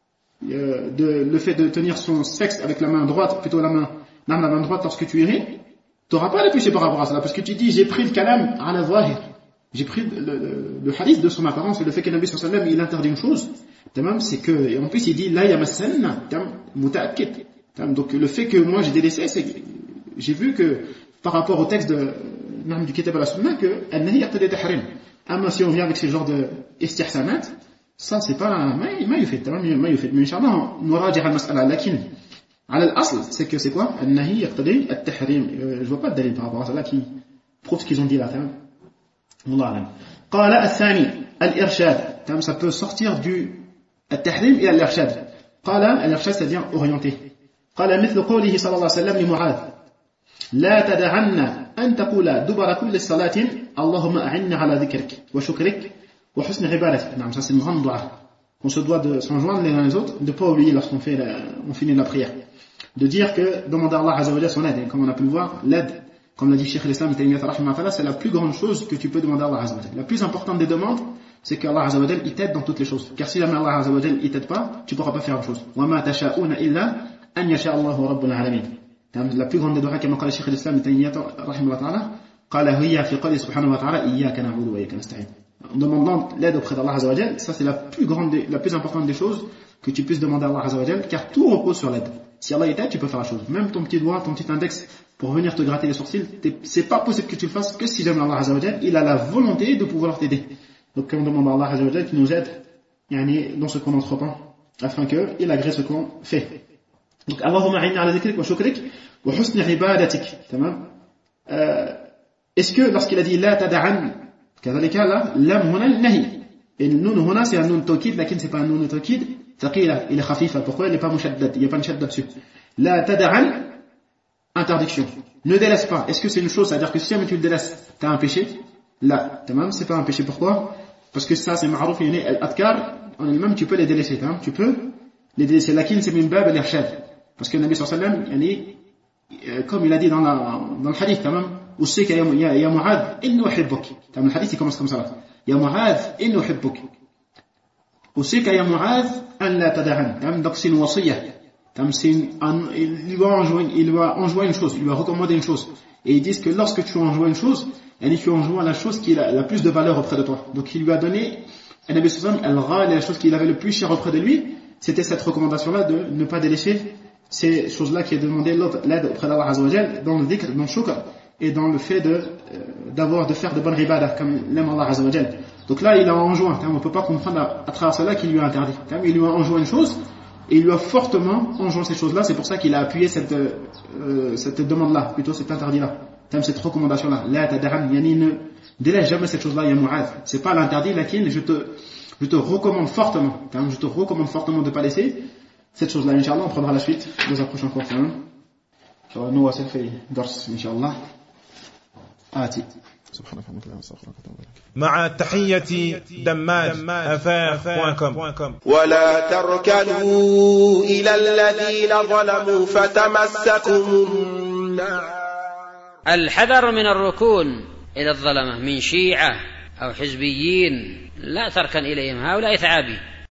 le fait de tenir son sexe avec la main droite, plutôt la main droite lorsque tu irais, tu n'auras pas de péché par rapport à cela, parce que tu dis j'ai pris le kalam à la zahir, j'ai pris le hadith de son apparence, et le fait que le Nabi sallallahu alayhi wa sallam il interdit une chose, c'est que, et en plus il dit la yamassanna muta'akkid. Donc le fait que moi j'ai délaissé, c'est que j'ai vu que par rapport au texte du kitab al sunna que an-nahi yaqtadi tahrim. Amma si on vient avec ce genre de istihsanat, ça c'est pas ما يفيد. Mais inchallah نراجع المسألة. لكن على الأصل c'est quoi? النهي يقتضي التحريم. Je vois pas de dalil par rapport à cela qui prouve ce qu'ils ont dit là. والله أعلم. قال الثاني الإرشاد. Ça peut sortir du التحريم إلى الإرشاد. قال الإرشاد c'est-à-dire orienter. قال مثل قوله صلى الله عليه وسلم لمعاذ لا تدعن أن تقول دبر كل صلاة اللهم أعني على ذكرك وشكرك وحسن عبادتك. نعم, ça c'est une grande dua. On se doit de s'enjoindre les uns les autres, de ne pas oublier lorsqu'on finit la prière. De dire que, demander à Allah Azza wa Jalla son aide. Et comme on a pu le voir, l'aide, Comme l'a dit Cheikh l'Islam, c'est la plus grande chose que tu peux demander à Allah Azza wa Jalla. La plus importante des demandes, c'est qu'Allah Azza wa Jalla il t'aide dans toutes les choses. Car si jamais Allah Azza wa Jalla il t'aide pas, tu pourras pas faire une chose. Wa ma tasha'una illa an yasha Allahu rabbul alamin. La plus grande des doigts comme قال Cheikh l'Islam rahimahullah ta'ala, قال هي في قوله سبحانه وتعالى إياك نعبد وإياك نستعين. En demandant l'aide auprès d'Allah Azza wa Jalla, ça c'est la plus importante des choses que tu puisses demander à Allah Azza wa Jalla, car tout repose sur l'aide. Si Allah t'aide, tu peux faire la chose. Même ton petit doigt, ton petit index, pour venir te gratter les sourcils, c'est pas possible que tu le fasses que si jamais Allah Azza wa Jalla, il a la volonté de pouvoir t'aider. Donc on demande à Allah Azza wa Jalla qui nous aide dans ce qu'on entreprend, afin qu'il agrée ce qu'on fait. Donc Allahumma a'inna ala dhikrik wa shukrik wa husni ibadatik. Est-ce que lorsqu'il a dit la tada'an, kadhalika là, lam huna nahi. Et le nun huna c'est un nun tawkid, lakin c'est pas un nun tawkid, thaqila, il est khafifa. Pourquoi il n'est pas mushaddad? Il n'y a pas une shadda dessus. La tada'an, interdiction. Ne délaisse pas. Est-ce que c'est une chose, c'est-à-dire que si jamais tu le délaisses, tu as un péché? Là, tamam, c'est pas un péché. Pourquoi? Parce que ça c'est ma'rouf, al-adkar, en elle-même tu peux les délaisser, tamam, tu peux les délaisser. Lakin c'est min bab al-irshad. Parce que le Nabi sallallahu alayhi wa sallam, comme il a dit dans le hadith, tamam, أوصيك يا معاذ إنه أحبك. تمام الحديث يكمل كم صلاة. يا معاذ إنه أحبك. أوصيك يا معاذ أن لا تدعن. تمام donc c'est une wasiya. Tams il lui a enjoint une chose, il lui a recommandé une chose. Et ils disent que lorsque tu enjoins une chose, tu enjoins la chose qui a la plus de valeur auprès de toi. Donc il lui a donné, et Nabi sallallahu alayhi wa sallam, la chose qu'il avait le plus cher auprès de lui, c'était cette recommandation-là de ne pas délaisser ces choses-là qui est demandé l'aide auprès d'Allah Azza wa Jalla dans le dhikr, dans le shukr. Et dans le fait de faire de bonnes ibadah, comme l'aime Allah Azza wa Jalla. Donc là, il a enjoint, on ne peut pas comprendre à travers cela qu'il lui a interdit. Il lui a enjoint une chose, et il lui a fortement enjoint ces choses-là, c'est pour ça qu'il a appuyé cette demande-là, plutôt cet interdit-là, cette recommandation-là. La tad'an, yani ne délaisse jamais cette chose-là, ya Mu'adh. C'est pas l'interdit, lakin je te recommande fortement, de ne pas laisser cette chose-là. Inch'Allah, on prendra la suite dans un prochain cours. Nous, on s'est fait dars, Inch'Allah. آتي سبحانك اللهم وبحمدك أستغفرك وأتوب إليك مع تحية دماج.com ولا تركنوا إلى الذين ظلموا فتمسكم النار. الحذر من الركون إلى الظلمة من شيعة أو حزبيين، لا تركن إليهم، هؤلاء ثعابين.